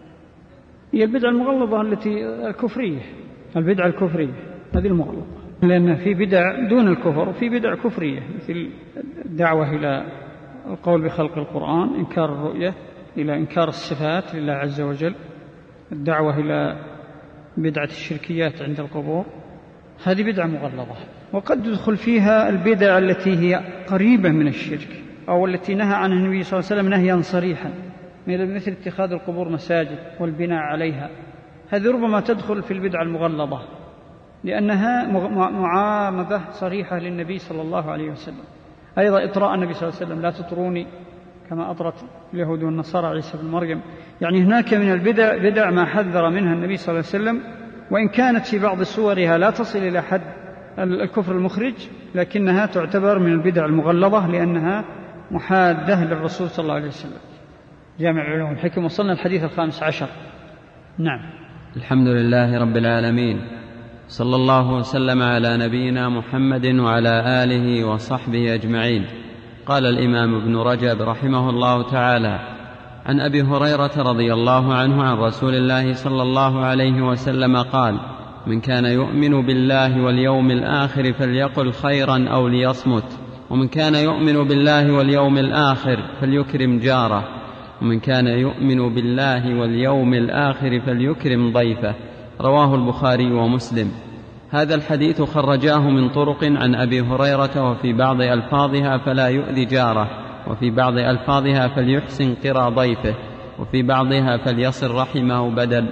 هي البدعة المغلظة التي الكفرية، البدعة الكفرية هذه المغلظة، لأن في بدع دون الكفر وفي بدع كفرية، مثل الدعوة إلى القول بخلق القرآن، إنكار الرؤية، إلى إنكار الصفات لله عز وجل، الدعوة إلى بدعة الشركيات عند القبور، هذه بدعة مغلظة. وقد تدخل فيها البدع التي هي قريبة من الشرك أو التي نهى عنها النبي صلى الله عليه وسلم نهيا صريحا، مثل اتخاذ القبور مساجد والبناء عليها، هذه ربما تدخل في البدعة المغلظة لأنها معامدة صريحة للنبي صلى الله عليه وسلم. أيضا إطراء النبي صلى الله عليه وسلم: لا تطروني كما أطرت اليهود والنصارى عيسى بن مريم. يعني هناك من البدع بدع ما حذر منها النبي صلى الله عليه وسلم، وإن كانت في بعض صورها لا تصل إلى حد الكفر المخرج، لكنها تعتبر من البدع المغلظة لأنها محادة للرسول صلى الله عليه وسلم. جامع العلوم والحكم. وصلنا الحديث 15. نعم. الحمد لله رب العالمين، صلى الله وسلم على نبينا محمد وعلى آله وصحبه أجمعين. قال الإمام ابن رجب رحمه الله تعالى: عن أبي هريرة رضي الله عنه عن رسول الله صلى الله عليه وسلم قال: من كان يؤمن بالله واليوم الآخر فليقل خيرا أو ليصمت، ومن كان يؤمن بالله واليوم الآخر فليكرم جاره، ومن كان يؤمن بالله واليوم الآخر فليكرم ضيفه. رواه البخاري ومسلم. هذا الحديث خرجاه من طرق عن أبي هريرة، وفي بعض ألفاظها فلا يؤذي جاره، وفي بعض ألفاظها فليحسن قرى ضيفه، وفي بعضها فليصل رحمه بدل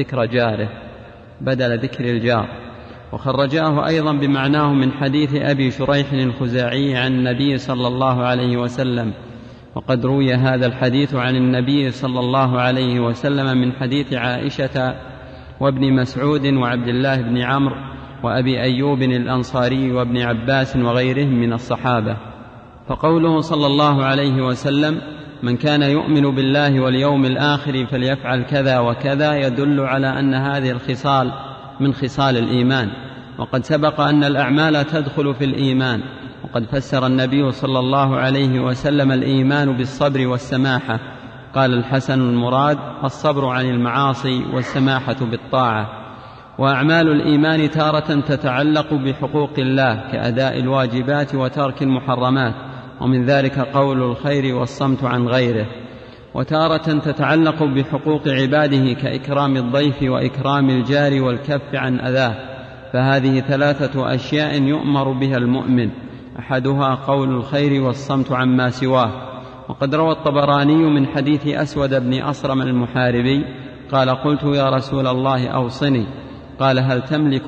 ذكر الجار. وخرجاه أيضا بمعناه من حديث أبي شريح الخزاعي عن النبي صلى الله عليه وسلم. وقد روي هذا الحديث عن النبي صلى الله عليه وسلم من حديث عائشة وابن مسعود وعبد الله بن عمرو وأبي أيوب الأنصاري وابن عباس وغيرهم من الصحابة. فقوله صلى الله عليه وسلم: من كان يؤمن بالله واليوم الآخر فليفعل كذا وكذا، يدل على أن هذه الخصال من خصال الإيمان. وقد سبق أن الأعمال تدخل في الإيمان، وقد فسر النبي صلى الله عليه وسلم الإيمان بالصبر والسماحة. قال الحسن: المراد الصبر عن المعاصي والسماحة بالطاعة. وأعمال الإيمان تارة تتعلق بحقوق الله كأداء الواجبات وترك المحرمات، ومن ذلك قول الخير والصمت عن غيره، وتارة تتعلق بحقوق عباده كإكرام الضيف وإكرام الجار والكف عن أذاه. فهذه 3 أشياء يؤمر بها المؤمن، أحدها قول الخير والصمت عما سواه. وقد روى الطبراني من حديث أسود بن أصرم المحاربي قال: قلت يا رسول الله أوصني، قال: هل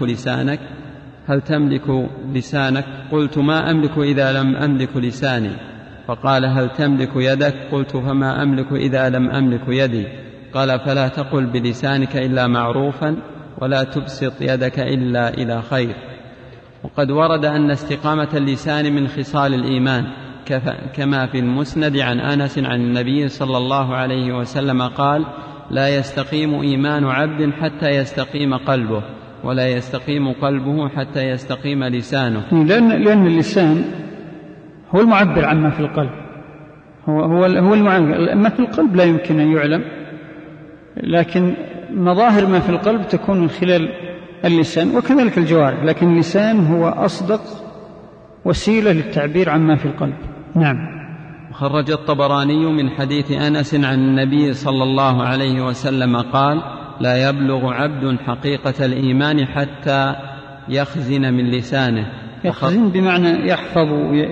تملك لسانك؟ قلت: ما أملك إذا لم أملك لساني. فقال: هل تملك يدك؟ قلت: فما أملك إذا لم أملك يدي. قال فلا تقل بلسانك إلا معروفا ولا تبسط يدك إلا إلى خير. وقد ورد أن استقامة اللسان من خصال الإيمان، كما في المسند عن أنس عن النبي صلى الله عليه وسلم قال لا يستقيم إيمان عبد حتى يستقيم قلبه، ولا يستقيم قلبه حتى يستقيم لسانه. لأن اللسان هو المعبر عما في القلب، هو المعبر. ما في القلب لا يمكن أن يعلم، لكن مظاهر ما في القلب تكون من خلال اللسان، وكذلك الجوارح، لكن اللسان هو أصدق وسيلة للتعبير عما في القلب. نعم. خرج الطبراني من حديث أنس عن النبي صلى الله عليه وسلم قال لا يبلغ عبد حقيقة الإيمان حتى يخزن من لسانه. يخزن بمعنى يحفظ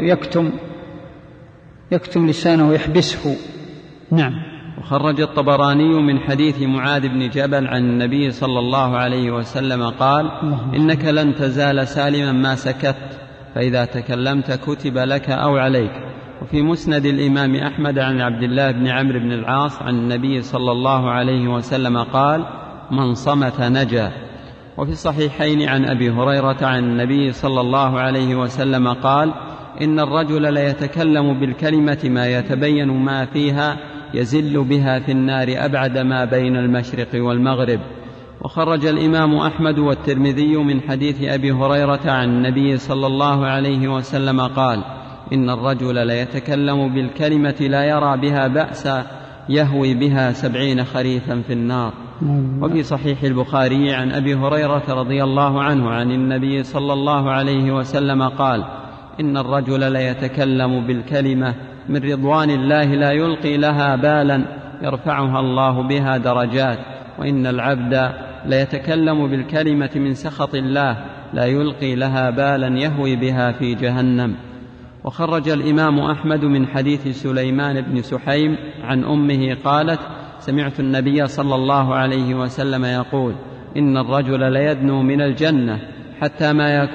يكتم لسانه ويحبسه. نعم. وخرج الطبراني من حديث معاذ بن جبل عن النبي صلى الله عليه وسلم قال إنك لن تزال سالما ما سكت، فإذا تكلمت كتب لك أو عليك. وفي مسند الإمام أحمد عن عبد الله بن عمرو بن العاص عن النبي صلى الله عليه وسلم قال من صمت نجا. وفي الصحيحين عن أبي هريرة عن النبي صلى الله عليه وسلم قال إن الرجل ليتكلم بالكلمة ما يتبين ما فيها يزل بها في النار أبعد ما بين المشرق والمغرب. وخرج الإمام أحمد والترمذي من حديث أبي هريرة عن النبي صلى الله عليه وسلم قال إن الرجل ليتكلم بالكلمة لا يرى بها بأسا يهوي بها 70 خريفا في النار. وفي صحيح البخاري عن أبي هريرة رضي الله عنه عن النبي صلى الله عليه وسلم قال إن الرجل ليتكلم بالكلمة من رضوان الله لا يلقي لها بالا يرفعها الله بها درجات، وإن العبد ليتكلم بالكلمة من سخط الله لا يلقي لها بالا يهوي بها في جهنم. وخرج الإمام أحمد من حديث سليمان بن سحيم عن أمه قالت سمعت النبي صلى الله عليه وسلم يقول إن الرجل ليدنو من الجنة حتى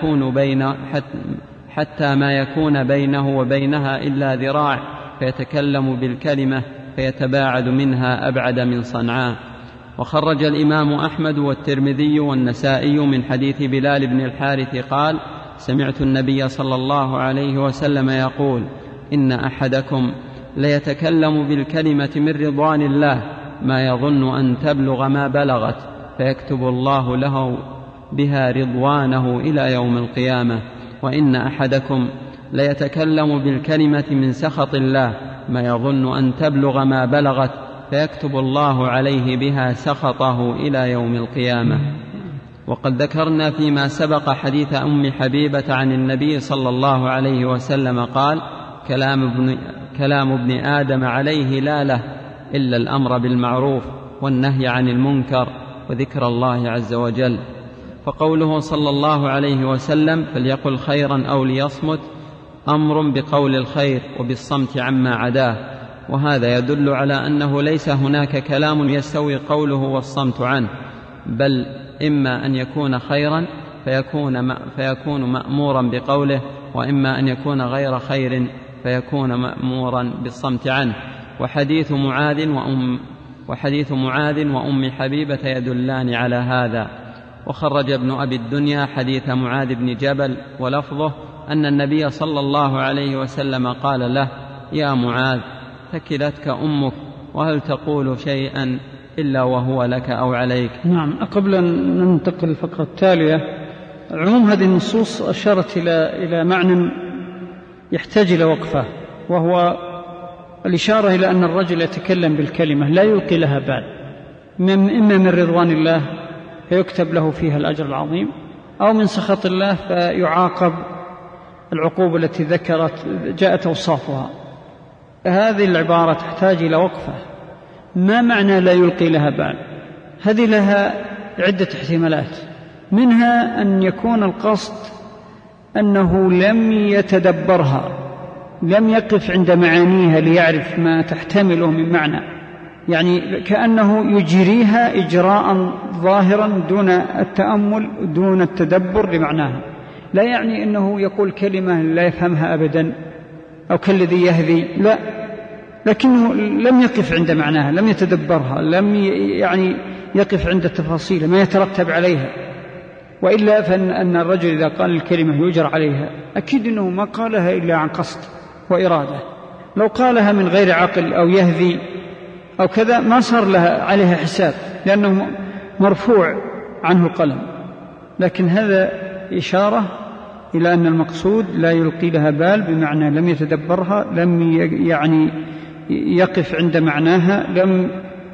ما يكون بينه وبينها إلا ذراع، فيتكلم بالكلمة فيتباعد منها أبعد من صنعاء. وخرج الإمام أحمد والترمذي والنسائي من حديث بلال بن الحارث قال سمعت النبي صلى الله عليه وسلم يقول إن أحدكم ليتكلم بالكلمة من رضوان الله ما يظن أن تبلغ ما بلغت، فيكتب الله له بها رضوانه إلى يوم القيامة. وإن أحدكم ليتكلم بالكلمة من سخط الله ما يظن أن تبلغ ما بلغت، فيكتب الله عليه بها سخطه إلى يوم القيامة. وقد ذكرنا فيما سبق حديث أم حبيبة عن النبي صلى الله عليه وسلم قال كلام ابن آدم عليه لا له إلا الأمر بالمعروف والنهي عن المنكر وذكر الله عز وجل. فقوله صلى الله عليه وسلم فليقل خيرا أو ليصمت أمر بقول الخير وبالصمت عما عداه، وهذا يدل على أنه ليس هناك كلام يستوي قوله والصمت عنه، بل إما أن يكون خيرا فيكون مأمورا بقوله، وإما أن يكون غير خير فيكون مأمورا بالصمت عنه. وحديث معاذ وأم حبيبة يدلان على هذا. وخرج ابن أبي الدنيا حديث معاذ بن جبل ولفظه أن النبي صلى الله عليه وسلم قال له يا معاذ ثكلتك أمك وهل تقول شيئا إلا وهو لك أو عليك. نعم. قبل أن ننتقل للفقرة التالية، عموم هذه النصوص أشارت إلى معنى يحتاج إلى وقفة، وهو الإشارة إلى أن الرجل يتكلم بالكلمة لا يلقي لها بال، إما من رضوان الله فيكتب له فيها الأجر العظيم، أو من سخط الله فيعاقب العقوبة التي جاءت أوصافها. هذه العبارة تحتاج إلى وقفة. ما معنى لا يلقي لها بال؟ هذه لها عدة احتمالات، منها أن يكون القصد أنه لم يتدبرها، لم يقف عند معانيها ليعرف ما تحتمله من معنى، يعني كأنه يجريها إجراء ظاهرا دون التأمل دون التدبر لمعناها. لا يعني أنه يقول كلمة لا يفهمها أبدا أو كالذي يهذي، لا، لكنه لم يقف عند معناها، لم يتدبرها، لم يعني يقف عند التفاصيل ما يترتب عليها. وإلا فإن الرجل إذا قال الكلمة يؤجر عليها، أكيد أنه ما قالها إلا عن قصد وإرادة. لو قالها من غير عقل أو يهذي أو كذا ما صار لها عليها حساب، لأنه مرفوع عنه القلم. لكن هذا إشارة إلى أن المقصود لا يلقي لها بال، بمعنى لم يتدبرها، لم يعني يقف عند معناها، لم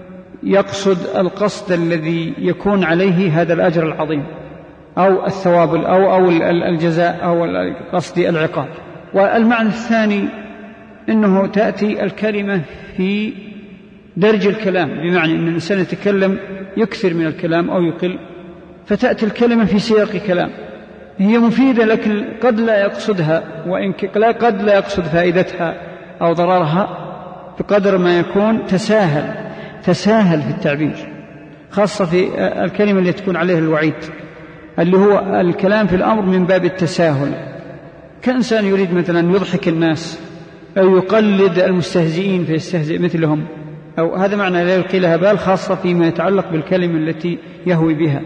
يقصد القصد الذي يكون عليه هذا الأجر العظيم أو الثواب أو الجزاء أو قصد العقاب. والمعنى الثاني أنه تأتي الكلمة في درج الكلام، بمعنى أن الإنسان يتكلم يكثر من الكلام أو يقل، فتأتي الكلمة في سياق كلام هي مفيدة، لكن قد لا يقصدها، وإن قد لا يقصد فائدتها أو ضررها، بقدر ما يكون تساهل في التعبير، خاصة في الكلمة اللي تكون عليها الوعيد، اللي هو الكلام في الأمر من باب التساهل. كإنسان يريد مثلا يضحك الناس أو يقلد المستهزئين فيستهزئ مثلهم، أو هذا معنى لا يلقي لها بال، خاصة فيما يتعلق بالكلمة التي يهوي بها،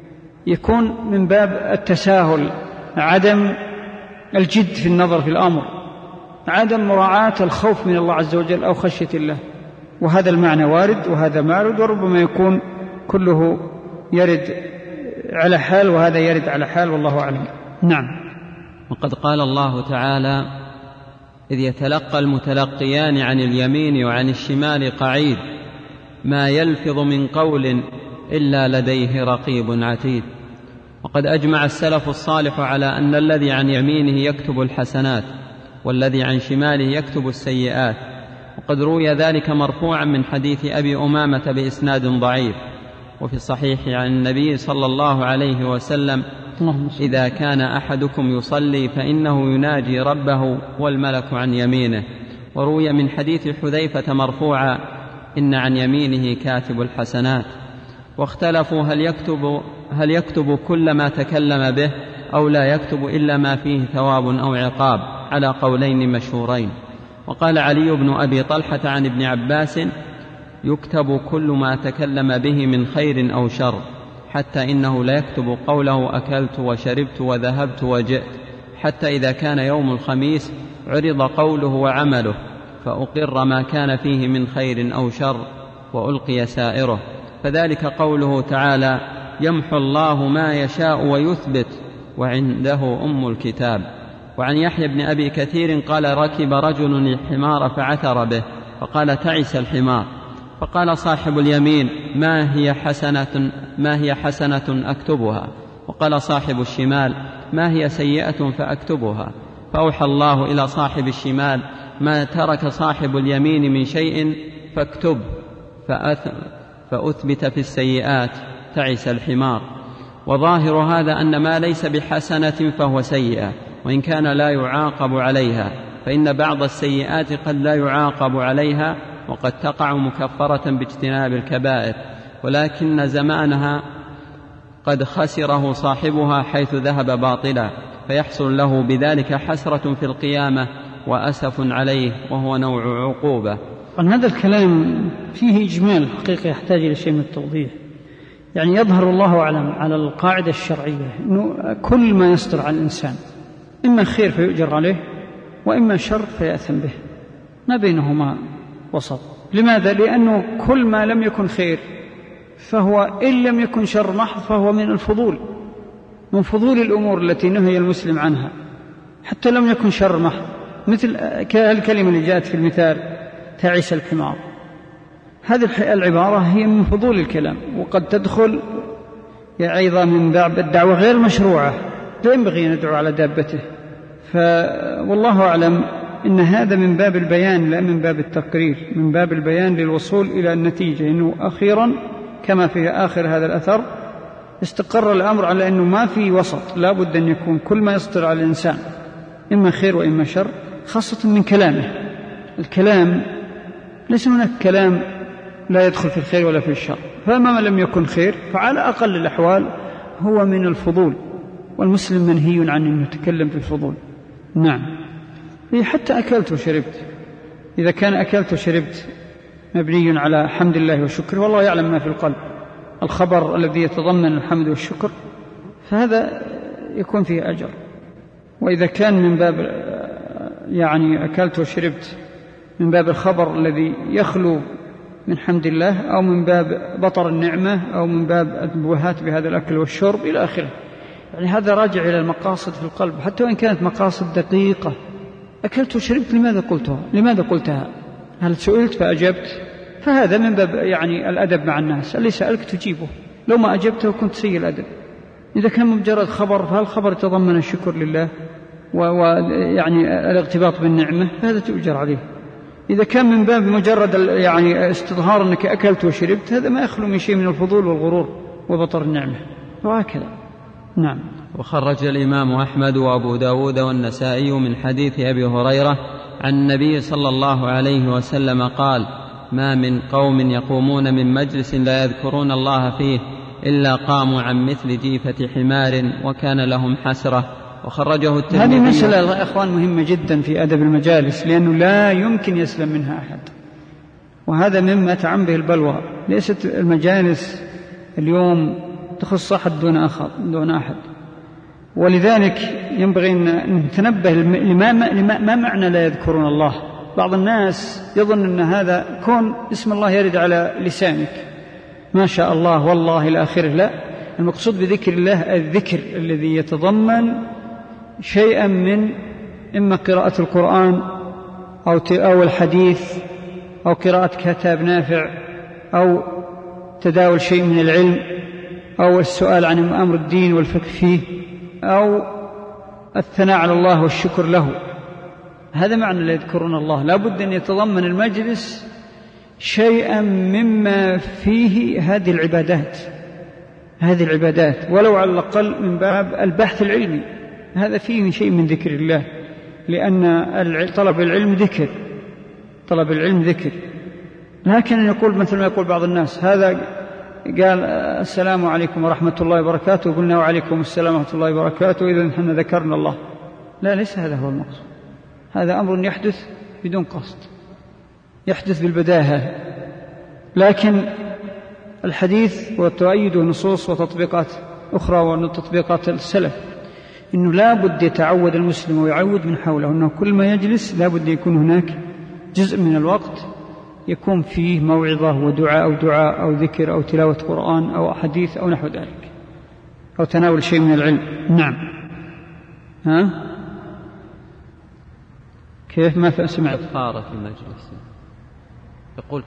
يكون من باب التساهل، عدم الجد في النظر في الأمر، عدم مراعاة الخوف من الله عز وجل أو خشية الله. وهذا المعنى وارد وهذا مارد، وربما يكون كله يرد على حال وهذا يرد على حال، والله أعلم. نعم. وقد قال الله تعالى: إذ يتلقى المتلقيان عن اليمين وعن الشمال قعيد ما يلفظ من قول إلا لديه رقيب عتيد. وقد أجمع السلف الصالح على أن الذي عن يمينه يكتب الحسنات والذي عن شماله يكتب السيئات. وقد روي ذلك مرفوعا من حديث أبي أمامة بإسناد ضعيف، وفي الصحيح عن النبي صلى الله عليه وسلم: إذا كان أحدكم يصلي فإنه يناجي ربه والملك عن يمينه. وروي من حديث حذيفة مرفوعا: إن عن يمينه كاتب الحسنات. واختلفوا هل يكتب كل ما تكلم به أو لا يكتب إلا ما فيه ثواب أو عقاب، على قولين مشهورين. وقال علي بن أبي طلحة عن ابن عباس: يكتب كل ما تكلم به من خير أو شر، حتى إنه لا يكتب قوله أكلت وشربت وذهبت وجئت، حتى إذا كان يوم الخميس عرض قوله وعمله، فأقر ما كان فيه من خير أو شر وألقي سائره. فذلك قوله تعالى: يمحو الله ما يشاء ويثبت وعنده أم الكتاب. وعن يحيى بن أبي كثير قال: ركب رجل الحمار فعثر به، فقال: تعس الحمار. فقال صاحب اليمين: ما هي حسنة أكتبها؟ وقال صاحب الشمال: ما هي سيئة فأكتبها؟ فأوحى الله إلى صاحب الشمال: ما ترك صاحب اليمين من شيء فاكتب، فأثبت في السيئات تعس الحمار. وظاهر هذا أن ما ليس بحسنة فهو سيئة، وإن كان لا يعاقب عليها، فإن بعض السيئات قد لا يعاقب عليها وقد تقع مكفرة باجتناب الكبائر، ولكن زمانها قد خسره صاحبها حيث ذهب باطلا، فيحصل له بذلك حسرة في القيامة وأسف عليه، وهو نوع عقوبة. هذا الكلام فيه إجمال حقيقي يحتاج إلى شيء من التوضيح. يعني يظهر الله أعلم على القاعدة الشرعية أنه كل ما يصدر عن الإنسان إما خير فيؤجر عليه، وإما شر فيأثم به، ما بينهما وسط. لماذا؟ لأنه كل ما لم يكن خير فهو إن لم يكن شر محض فهو من الفضول، من فضول الأمور التي نهي المسلم عنها، حتى لم يكن شر محض، مثل الكلمة اللي جاءت في المثال تعيس الحمار. هذه العبارة هي من فضول الكلام، وقد تدخل أيضا من باب الدعوة غير مشروعة، لا ينبغي أن ندعو على دابته. والله أعلم إن هذا من باب البيان لا من باب التقرير، من باب البيان للوصول إلى النتيجة، إنه أخيرا كما في آخر هذا الأثر استقر الأمر على أنه ما في وسط، لا بد أن يكون كل ما يصدر على الإنسان إما خير وإما شر، خاصة من كلامه. الكلام ليس هناك كلام لا يدخل في الخير ولا في الشر، فما لم يكن خير فعلى أقل الأحوال هو من الفضول، والمسلم منهي عن أن يتكلم في الفضول. نعم، حتى أكلت وشربت، إذا كان أكلت وشربت مبني على حمد الله والشكر، والله يعلم ما في القلب، الخبر الذي يتضمن الحمد والشكر، فهذا يكون فيه أجر. وإذا كان من باب يعني أكلت وشربت من باب الخبر الذي يخلو من حمد الله، أو من باب بطر النعمة، أو من باب التبوهات بهذا الأكل والشرب إلى آخره، يعني هذا راجع إلى المقاصد في القلب، حتى وإن كانت مقاصد دقيقة. أكلت وشربت، لماذا قلتها؟ هل سئلت فأجبت؟ فهذا من باب يعني الأدب مع الناس، اللي سألك تجيبه، لو ما أجبته كنت سيء الأدب. إذا كان مجرد خبر، فهل الخبر يتضمن الشكر لله ويعني الاغتباط بالنعمة، فهذا تؤجر عليه. إذا كان من باب مجرد يعني استظهار أنك أكلت وشربت، هذا ما يخلو من شيء من الفضول والغرور وبطر النعمة، وهكذا. نعم. وخرج الإمام أحمد وأبو داود والنسائي من حديث أبي هريرة عن النبي صلى الله عليه وسلم قال: ما من قوم يقومون من مجلس لا يذكرون الله فيه إلا قاموا عن مثل جيفة حمار وكان لهم حسرة. وخرجه الترمذي. هذه مسألة يا أخوان مهمة جدا في أدب المجالس، لأنه لا يمكن يسلم منها أحد، وهذا مما تعم به البلوى. ليست المجالس اليوم تخص أحد دون أحد، ولذلك ينبغي أن نتنبه ما معنى لا يذكرون الله. بعض الناس يظن أن هذا كون اسم الله يرد على لسانك ما شاء الله والله إلى آخره، لا، المقصود بذكر الله الذكر الذي يتضمن شيئا من إما قراءة القرآن أو الحديث أو قراءة كتاب نافع أو تداول شيء من العلم أو السؤال عن أمر الدين والفقه فيه أو الثناء على الله والشكر له. هذا معنى لا يذكرون الله. لا بد أن يتضمن المجلس شيئا مما فيه هذه العبادات ولو على الأقل من باب البحث العلمي، هذا فيه شيء من ذكر الله، لأن طلب العلم ذكر. لكن يقول مثل ما يقول بعض الناس، هذا قال السلام عليكم ورحمة الله وبركاته، وقلنا وعليكم السلام ورحمة الله وبركاته، إذا نحن ذكرنا الله. لا، ليس هذا هو المقصود. هذا أمر يحدث بدون قصد، يحدث بالبداهة. لكن الحديث وتؤيده نصوص وتطبيقات أخرى وتطبيقات السلف، إنه لا بد يتعود المسلم ويعود من حوله أنه كل ما يجلس لا بد يكون هناك جزء من الوقت يكون فيه موعظة ودعاء أو ذكر أو تلاوة قرآن أو حديث أو نحو ذلك، أو تناول شيء من العلم. نعم. كيف ما سمعت؟ كفارة المجلس، يقول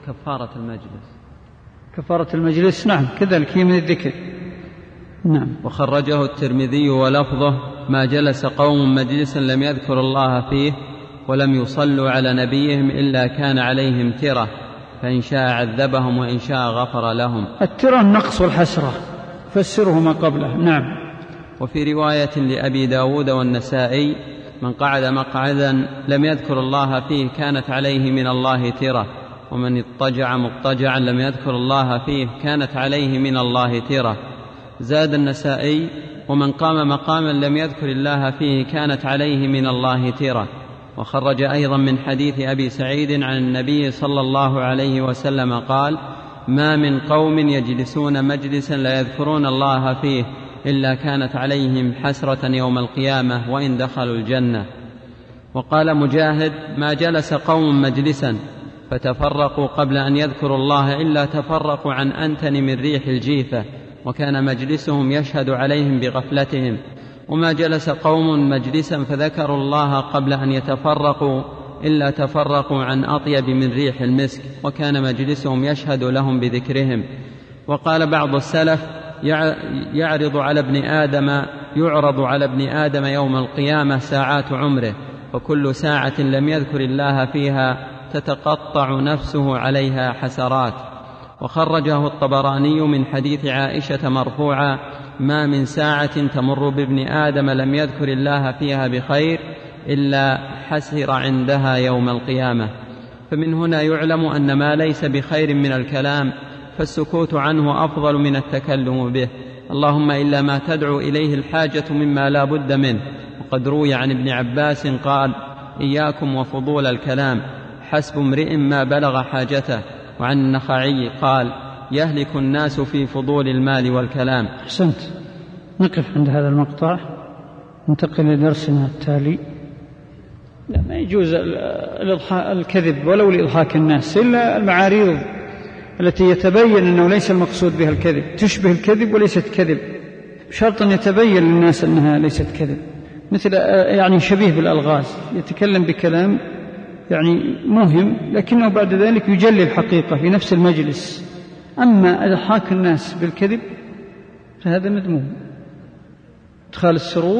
كفارة المجلس. نعم، كذلك هي من الذكر. نعم. وخرجه الترمذي ولفظه: ما جلس قوم مجلسا لم يذكر الله فيه ولم يصلوا على نبيهم إلا كان عليهم ترة، فإن شاء عذبهم وإن شاء غفر لهم. الترة النقص والحسرة، فسره ما قبله. نعم. وفي رواية لأبي داود والنسائي: من قعد مقعدا لم يذكر الله فيه كانت عليه من الله ترة، ومن اضطجع مضطجعا لم يذكر الله فيه كانت عليه من الله ترة. زاد النسائي: ومن قام مقاما لم يذكر الله فيه كانت عليه من الله ترة. وخرج أيضا من حديث أبي سعيد عن النبي صلى الله عليه وسلم قال: ما من قوم يجلسون مجلسا لا يذكرون الله فيه إلا كانت عليهم حسرة يوم القيامة وإن دخلوا الجنة. وقال مجاهد: ما جلس قوم مجلسا فتفرقوا قبل أن يذكروا الله إلا تفرقوا عن أنتن من ريح الجيفة، وكان مجلسهم يشهد عليهم بغفلتهم. وما جلس قوم مجلسا فذكروا الله قبل أن يتفرقوا إلا تفرقوا عن أطيب من ريح المسك، وكان مجلسهم يشهد لهم بذكرهم. وقال بعض السلف: يعرض على ابن آدم يوم القيامة ساعات عمره، وكل ساعة لم يذكر الله فيها تتقطع نفسه عليها حسرات. وخرجه الطبراني من حديث عائشة مرفوعا: ما من ساعة تمر بابن آدم لم يذكر الله فيها بخير إلا حسر عندها يوم القيامة. فمن هنا يعلم أن ما ليس بخير من الكلام فالسكوت عنه أفضل من التكلم به، اللهم إلا ما تدعو إليه الحاجة مما لا بد منه. وقد روي عن ابن عباس قال: إياكم وفضول الكلام، حسب امرئ ما بلغ حاجته. وعن النخعي قال: يهلك الناس في فضول المال والكلام. أحسنت. نقف عند هذا المقطع، ننتقل لدرسنا التالي. لا، ما يجوز الكذب ولو لإضحاك الناس، إلا المعاريض التي يتبين أنه ليس المقصود بها الكذب، تشبه الكذب وليست كذب، شرط أن يتبين للناس أنها ليست كذب، مثل يعني شبيه بالألغاز، يتكلم بكلام يعني مهم لكنه بعد ذلك يجلي الحقيقة في نفس المجلس. أما إضحاك الناس بالكذب فهذا مذموم. إدخال السرور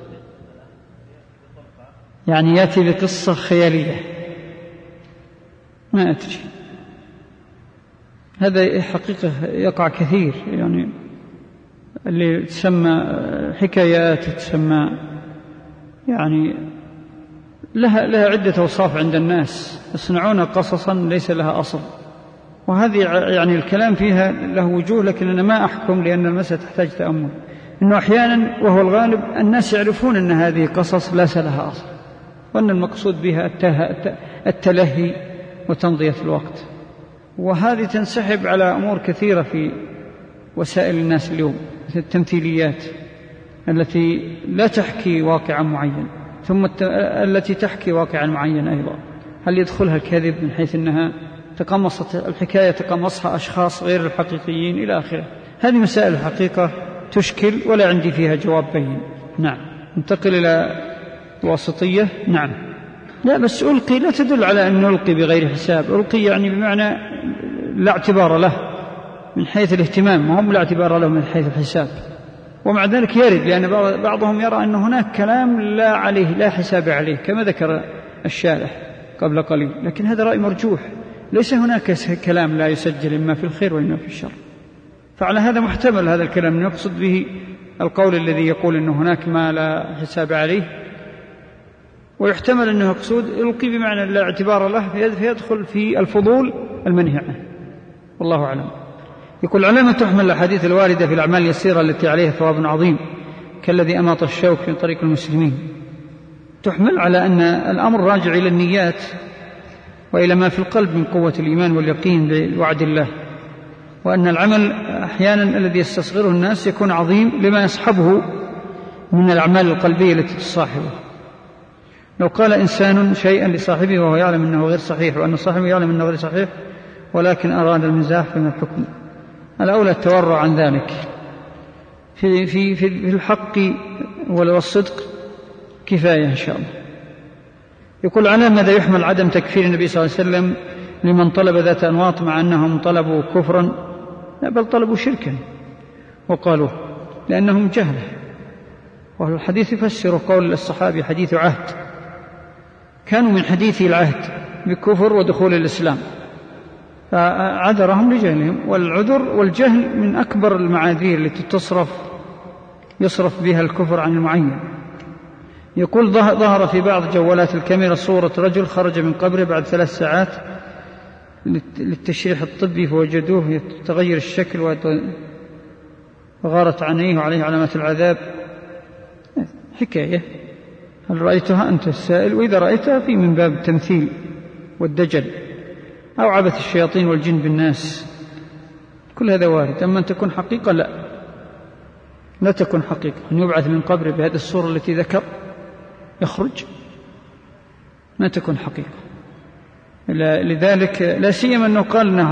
يعني يأتي بقصة خيالية ما أدري، هذا حقيقة يقع كثير، يعني اللي تسمى حكايات، تسمى يعني لها عدة أوصاف عند الناس، يصنعون قصصا ليس لها أصل، وهذه يعني الكلام فيها له وجوه، لكن أنا ما أحكم لأن المسألة تحتاج تأمل. إنه أحيانا وهو الغالب الناس يعرفون أن هذه قصص ليس لها أصل، وأن المقصود بها التلهي وتمضية الوقت، وهذه تنسحب على أمور كثيرة في وسائل الناس اليوم، مثل التمثيليات التي لا تحكي واقعا معين، ثم التي تحكي واقعا معين أيضا، هل يدخلها الكذب من حيث أنها تقمصت الحكاية، تقمصها أشخاص غير الحقيقيين إلى آخره. هذه مسائل الحقيقة تشكل ولا عندي فيها جواب بين. نعم. ننتقل إلى الواسطية. نعم. لا بس ألقي لا تدل على أن نلقي بغير حساب، ألقي يعني بمعنى لا اعتبار له من حيث الاهتمام، وهم لا اعتبار له من حيث الحساب، ومع ذلك يرد، لأن بعضهم يرى أن هناك كلام لا عليه لا حساب عليه كما ذكر الشارح قبل قليل، لكن هذا رأي مرجوح، ليس هناك كلام لا يسجل إما في الخير وإما في الشر. فعلى هذا محتمل هذا الكلام نقصد به القول الذي يقول أن هناك ما لا حساب عليه، ويحتمل أنه يقصد يلقي بمعنى لا اعتبار له فيدخل في الفضول المنهي عنه، والله أعلم. يقول: علامة تحمل الأحاديث الواردة في الأعمال اليسيرة التي عليها ثواب عظيم كالذي أماط الشوك في طريق المسلمين، تحمل على أن الأمر راجع إلى النيات وإلى ما في القلب من قوة الإيمان واليقين بوعد الله، وأن العمل أحيانا الذي يستصغره الناس يكون عظيم لما يصحبه من الأعمال القلبية التي تصاحبه. لو قال إنسان شيئا لصاحبه وهو يعلم أنه غير صحيح، وأن صاحبه يعلم أنه غير صحيح ولكن أراد المزاح، فمن الحكم الأولى التورع عن ذلك. في الحق والصدق كفاية إن شاء الله. يقول: على ماذا يحمل عدم تكفير النبي صلى الله عليه وسلم لمن طلب ذات أنواط مع أنهم طلبوا كفرا؟ لا، بل طلبوا شركا وقالوا لأنهم جهلة. والحديث يفسر قول الصحابي حديث عهد، كانوا من حديث العهد بكفر ودخول الإسلام، فعذرهم لجهلهم، والعذر والجهل من أكبر المعاذير التي يصرف بها الكفر عن المعين. يقول: ظهر في بعض جوالات الكاميرا صورة رجل خرج من قبره بعد 3 ساعات للتشريح الطبي، فوجدوه يتغير الشكل وغارت عينيه وعليه علامات العذاب. حكاية، هل رأيتها أنت السائل؟ وإذا رأيتها في من باب التمثيل والدجل أو عبث الشياطين والجن بالناس، كل هذا وارد. أما أن تكون حقيقة لا تكون حقيقة. أن يبعث من قبره بهذه الصورة التي ذكر يخرج، ما تكون حقيقة. لذلك لا سيما أنه قال أنها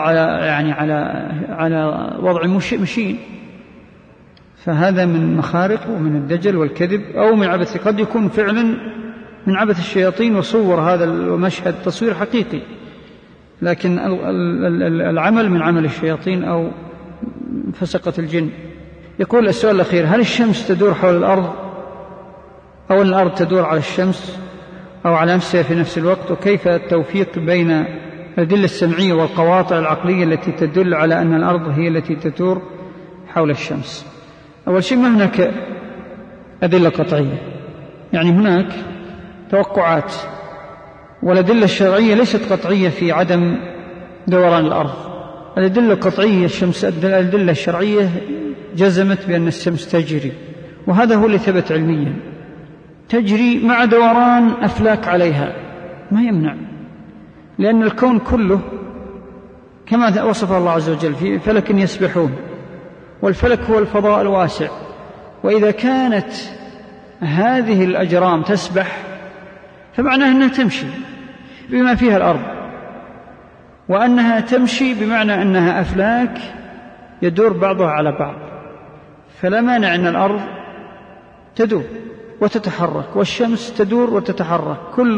على وضع مشين، فهذا من مخارق ومن الدجل والكذب أو من عبث، قد يكون فعلا من عبث الشياطين وصور هذا المشهد تصوير حقيقي، لكن العمل من عمل الشياطين أو فسقة الجن. يقول: السؤال الأخير: هل الشمس تدور حول الأرض أو الأرض تدور على الشمس أو على نفسها في نفس الوقت؟ وكيف التوفيق بين الأدلة السمعية والقواطع العقلية التي تدل على أن الأرض هي التي تدور حول الشمس؟ أول شيء ما هناك أدلة قطعية، يعني هناك توقعات، والأدلة الشرعية ليست قطعية في عدم دوران الأرض. الأدلة القطعية الأدلة الشرعية جزمت بأن الشمس تجري، وهذا هو اللي ثبت علميا، تجري مع دوران أفلاك عليها، ما يمنع، لأن الكون كله كما وصف الله عز وجل في فلك يسبحون، والفلك هو الفضاء الواسع. وإذا كانت هذه الأجرام تسبح فمعناها أنها تمشي بما فيها الأرض، وأنها تمشي بمعنى أنها أفلاك يدور بعضها على بعض، فلا مانع أن الأرض تدور وتتحرك والشمس تدور وتتحرك،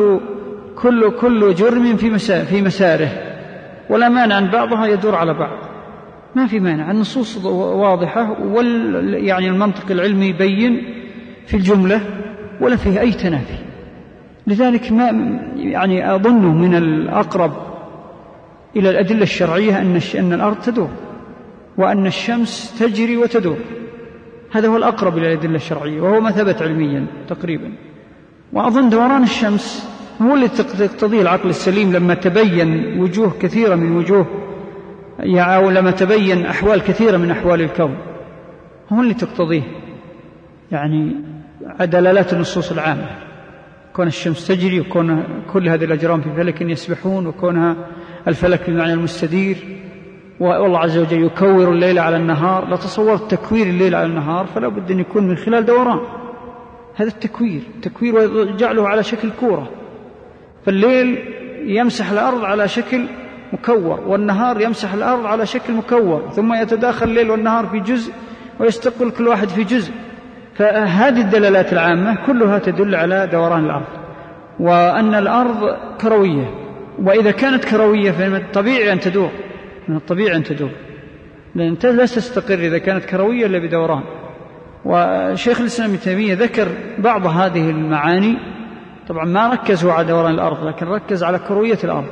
كل جرم في مساره، ولا مانع أن بعضها يدور على بعض، ما في مانع. النصوص واضحة، يعني المنطق العلمي يبين في الجملة ولا فيه أي تنافي. لذلك ما يعني أظن من الأقرب إلى الأدلة الشرعية أن الأرض تدور وأن الشمس تجري وتدور، هذا هو الأقرب إلى الأدلة الشرعية، وهو ما ثبت علميا تقريبا. وأظن دوران الشمس هو اللي تقتضيه العقل السليم لما تبين وجوه كثيرة من وجوه، أو لما تبين أحوال كثيرة من أحوال الكون، هو اللي تقتضيه يعني دلالات النصوص العامة، كون الشمس تجري، وكون كل هذه الأجرام في فلك يسبحون، وكونها الفلك بمعنى المستدير، والله عز وجل يكور الليل على النهار. لو تصورت تكوير الليل على النهار فلا بد أن يكون من خلال دوران، هذا التكوير وجعله على شكل كورة، فالليل يمسح الأرض على شكل مكور، والنهار يمسح الأرض على شكل مكور، ثم يتداخل الليل والنهار في جزء ويستقل كل واحد في جزء. فهذه الدلالات العامة كلها تدل على دوران الأرض، وأن الأرض كروية، وإذا كانت كروية فمن الطبيعي أن تدور، لأن لا تستقر إذا كانت كروية إلا بدوران. وشيخ الإسلام ابن تيمية ذكر بعض هذه المعاني، طبعا ما ركزوا على دوران الأرض، لكن ركز على كروية الأرض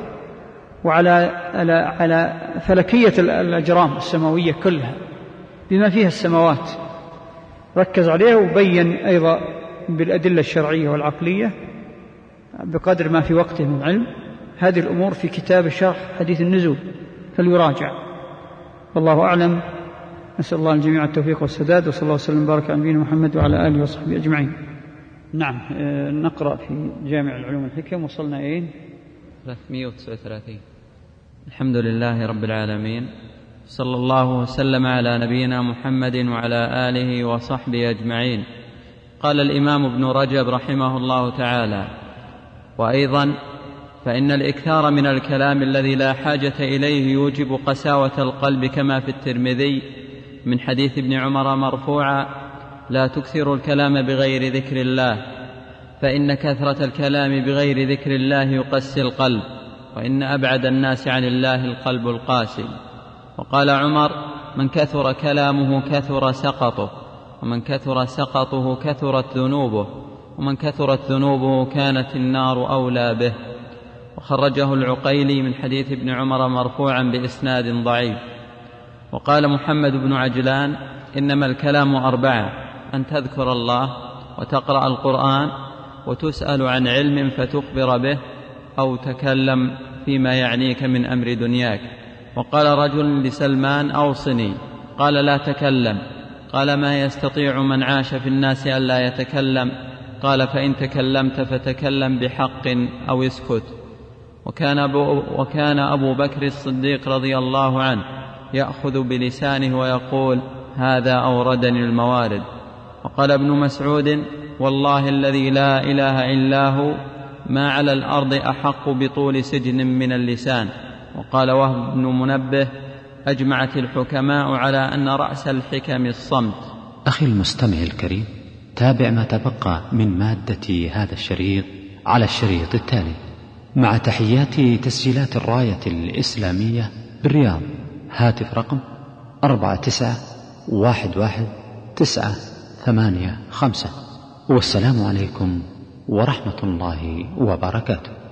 على فلكية الأجرام السماوية كلها بما فيها السماوات، ركز عليها وبين أيضا بالأدلة الشرعية والعقلية بقدر ما في وقته من علم هذه الأمور في كتاب شرح حديث النزول، فليراجع. والله أعلم. نسأل الله الجميع التوفيق والسداد، وصلى الله وسلم وبارك على نبينا محمد وعلى آله وصحبه أجمعين. نعم، نقرأ في جامع العلوم الحكم. وصلنا 339. الحمد لله رب العالمين، صلى الله وسلم على نبينا محمد وعلى آله وصحبه أجمعين. قال الإمام ابن رجب رحمه الله تعالى: وأيضا فإن الإكثار من الكلام الذي لا حاجة إليه يوجب قساوة القلب، كما في الترمذي من حديث ابن عمر مرفوعا: لا تكثروا الكلام بغير ذكر الله، فإن كثرة الكلام بغير ذكر الله يقسي القلب، وإن أبعد الناس عن الله القلب القاسي. وقال عمر: من كثر كلامه كثر سقطه، ومن كثر سقطه كثرت ذنوبه، ومن كثرت ذنوبه كانت النار أولى به. وخرجه العقيلي من حديث ابن عمر مرفوعا بإسناد ضعيف. وقال محمد بن عجلان: إنما الكلام 4، أن تذكر الله، وتقرأ القرآن، وتسأل عن علم فتخبر به، أو تكلم فيما يعنيك من أمر دنياك. وقال رجل لسلمان: أوصني. قال: لا تكلم. قال: ما يستطيع من عاش في الناس ألا يتكلم؟ قال: فإن تكلمت فتكلم بحق أو اسكت. وكان أبو بكر الصديق رضي الله عنه يأخذ بلسانه ويقول: هذا أوردني الموارد. وقال ابن مسعود: والله الذي لا إله إلا هو ما على الأرض أحق بطول سجن من اللسان. وقال وهب بن منبه: أجمعت الحكماء على أن رأس الحكم الصمت. أخي المستمع الكريم، تابع ما تبقى من مادة هذا الشريط على الشريط التالي، مع تحيات تسجيلات الراية الإسلامية بالرياض. هاتف رقم 49111985. والسلام عليكم ورحمة الله وبركاته.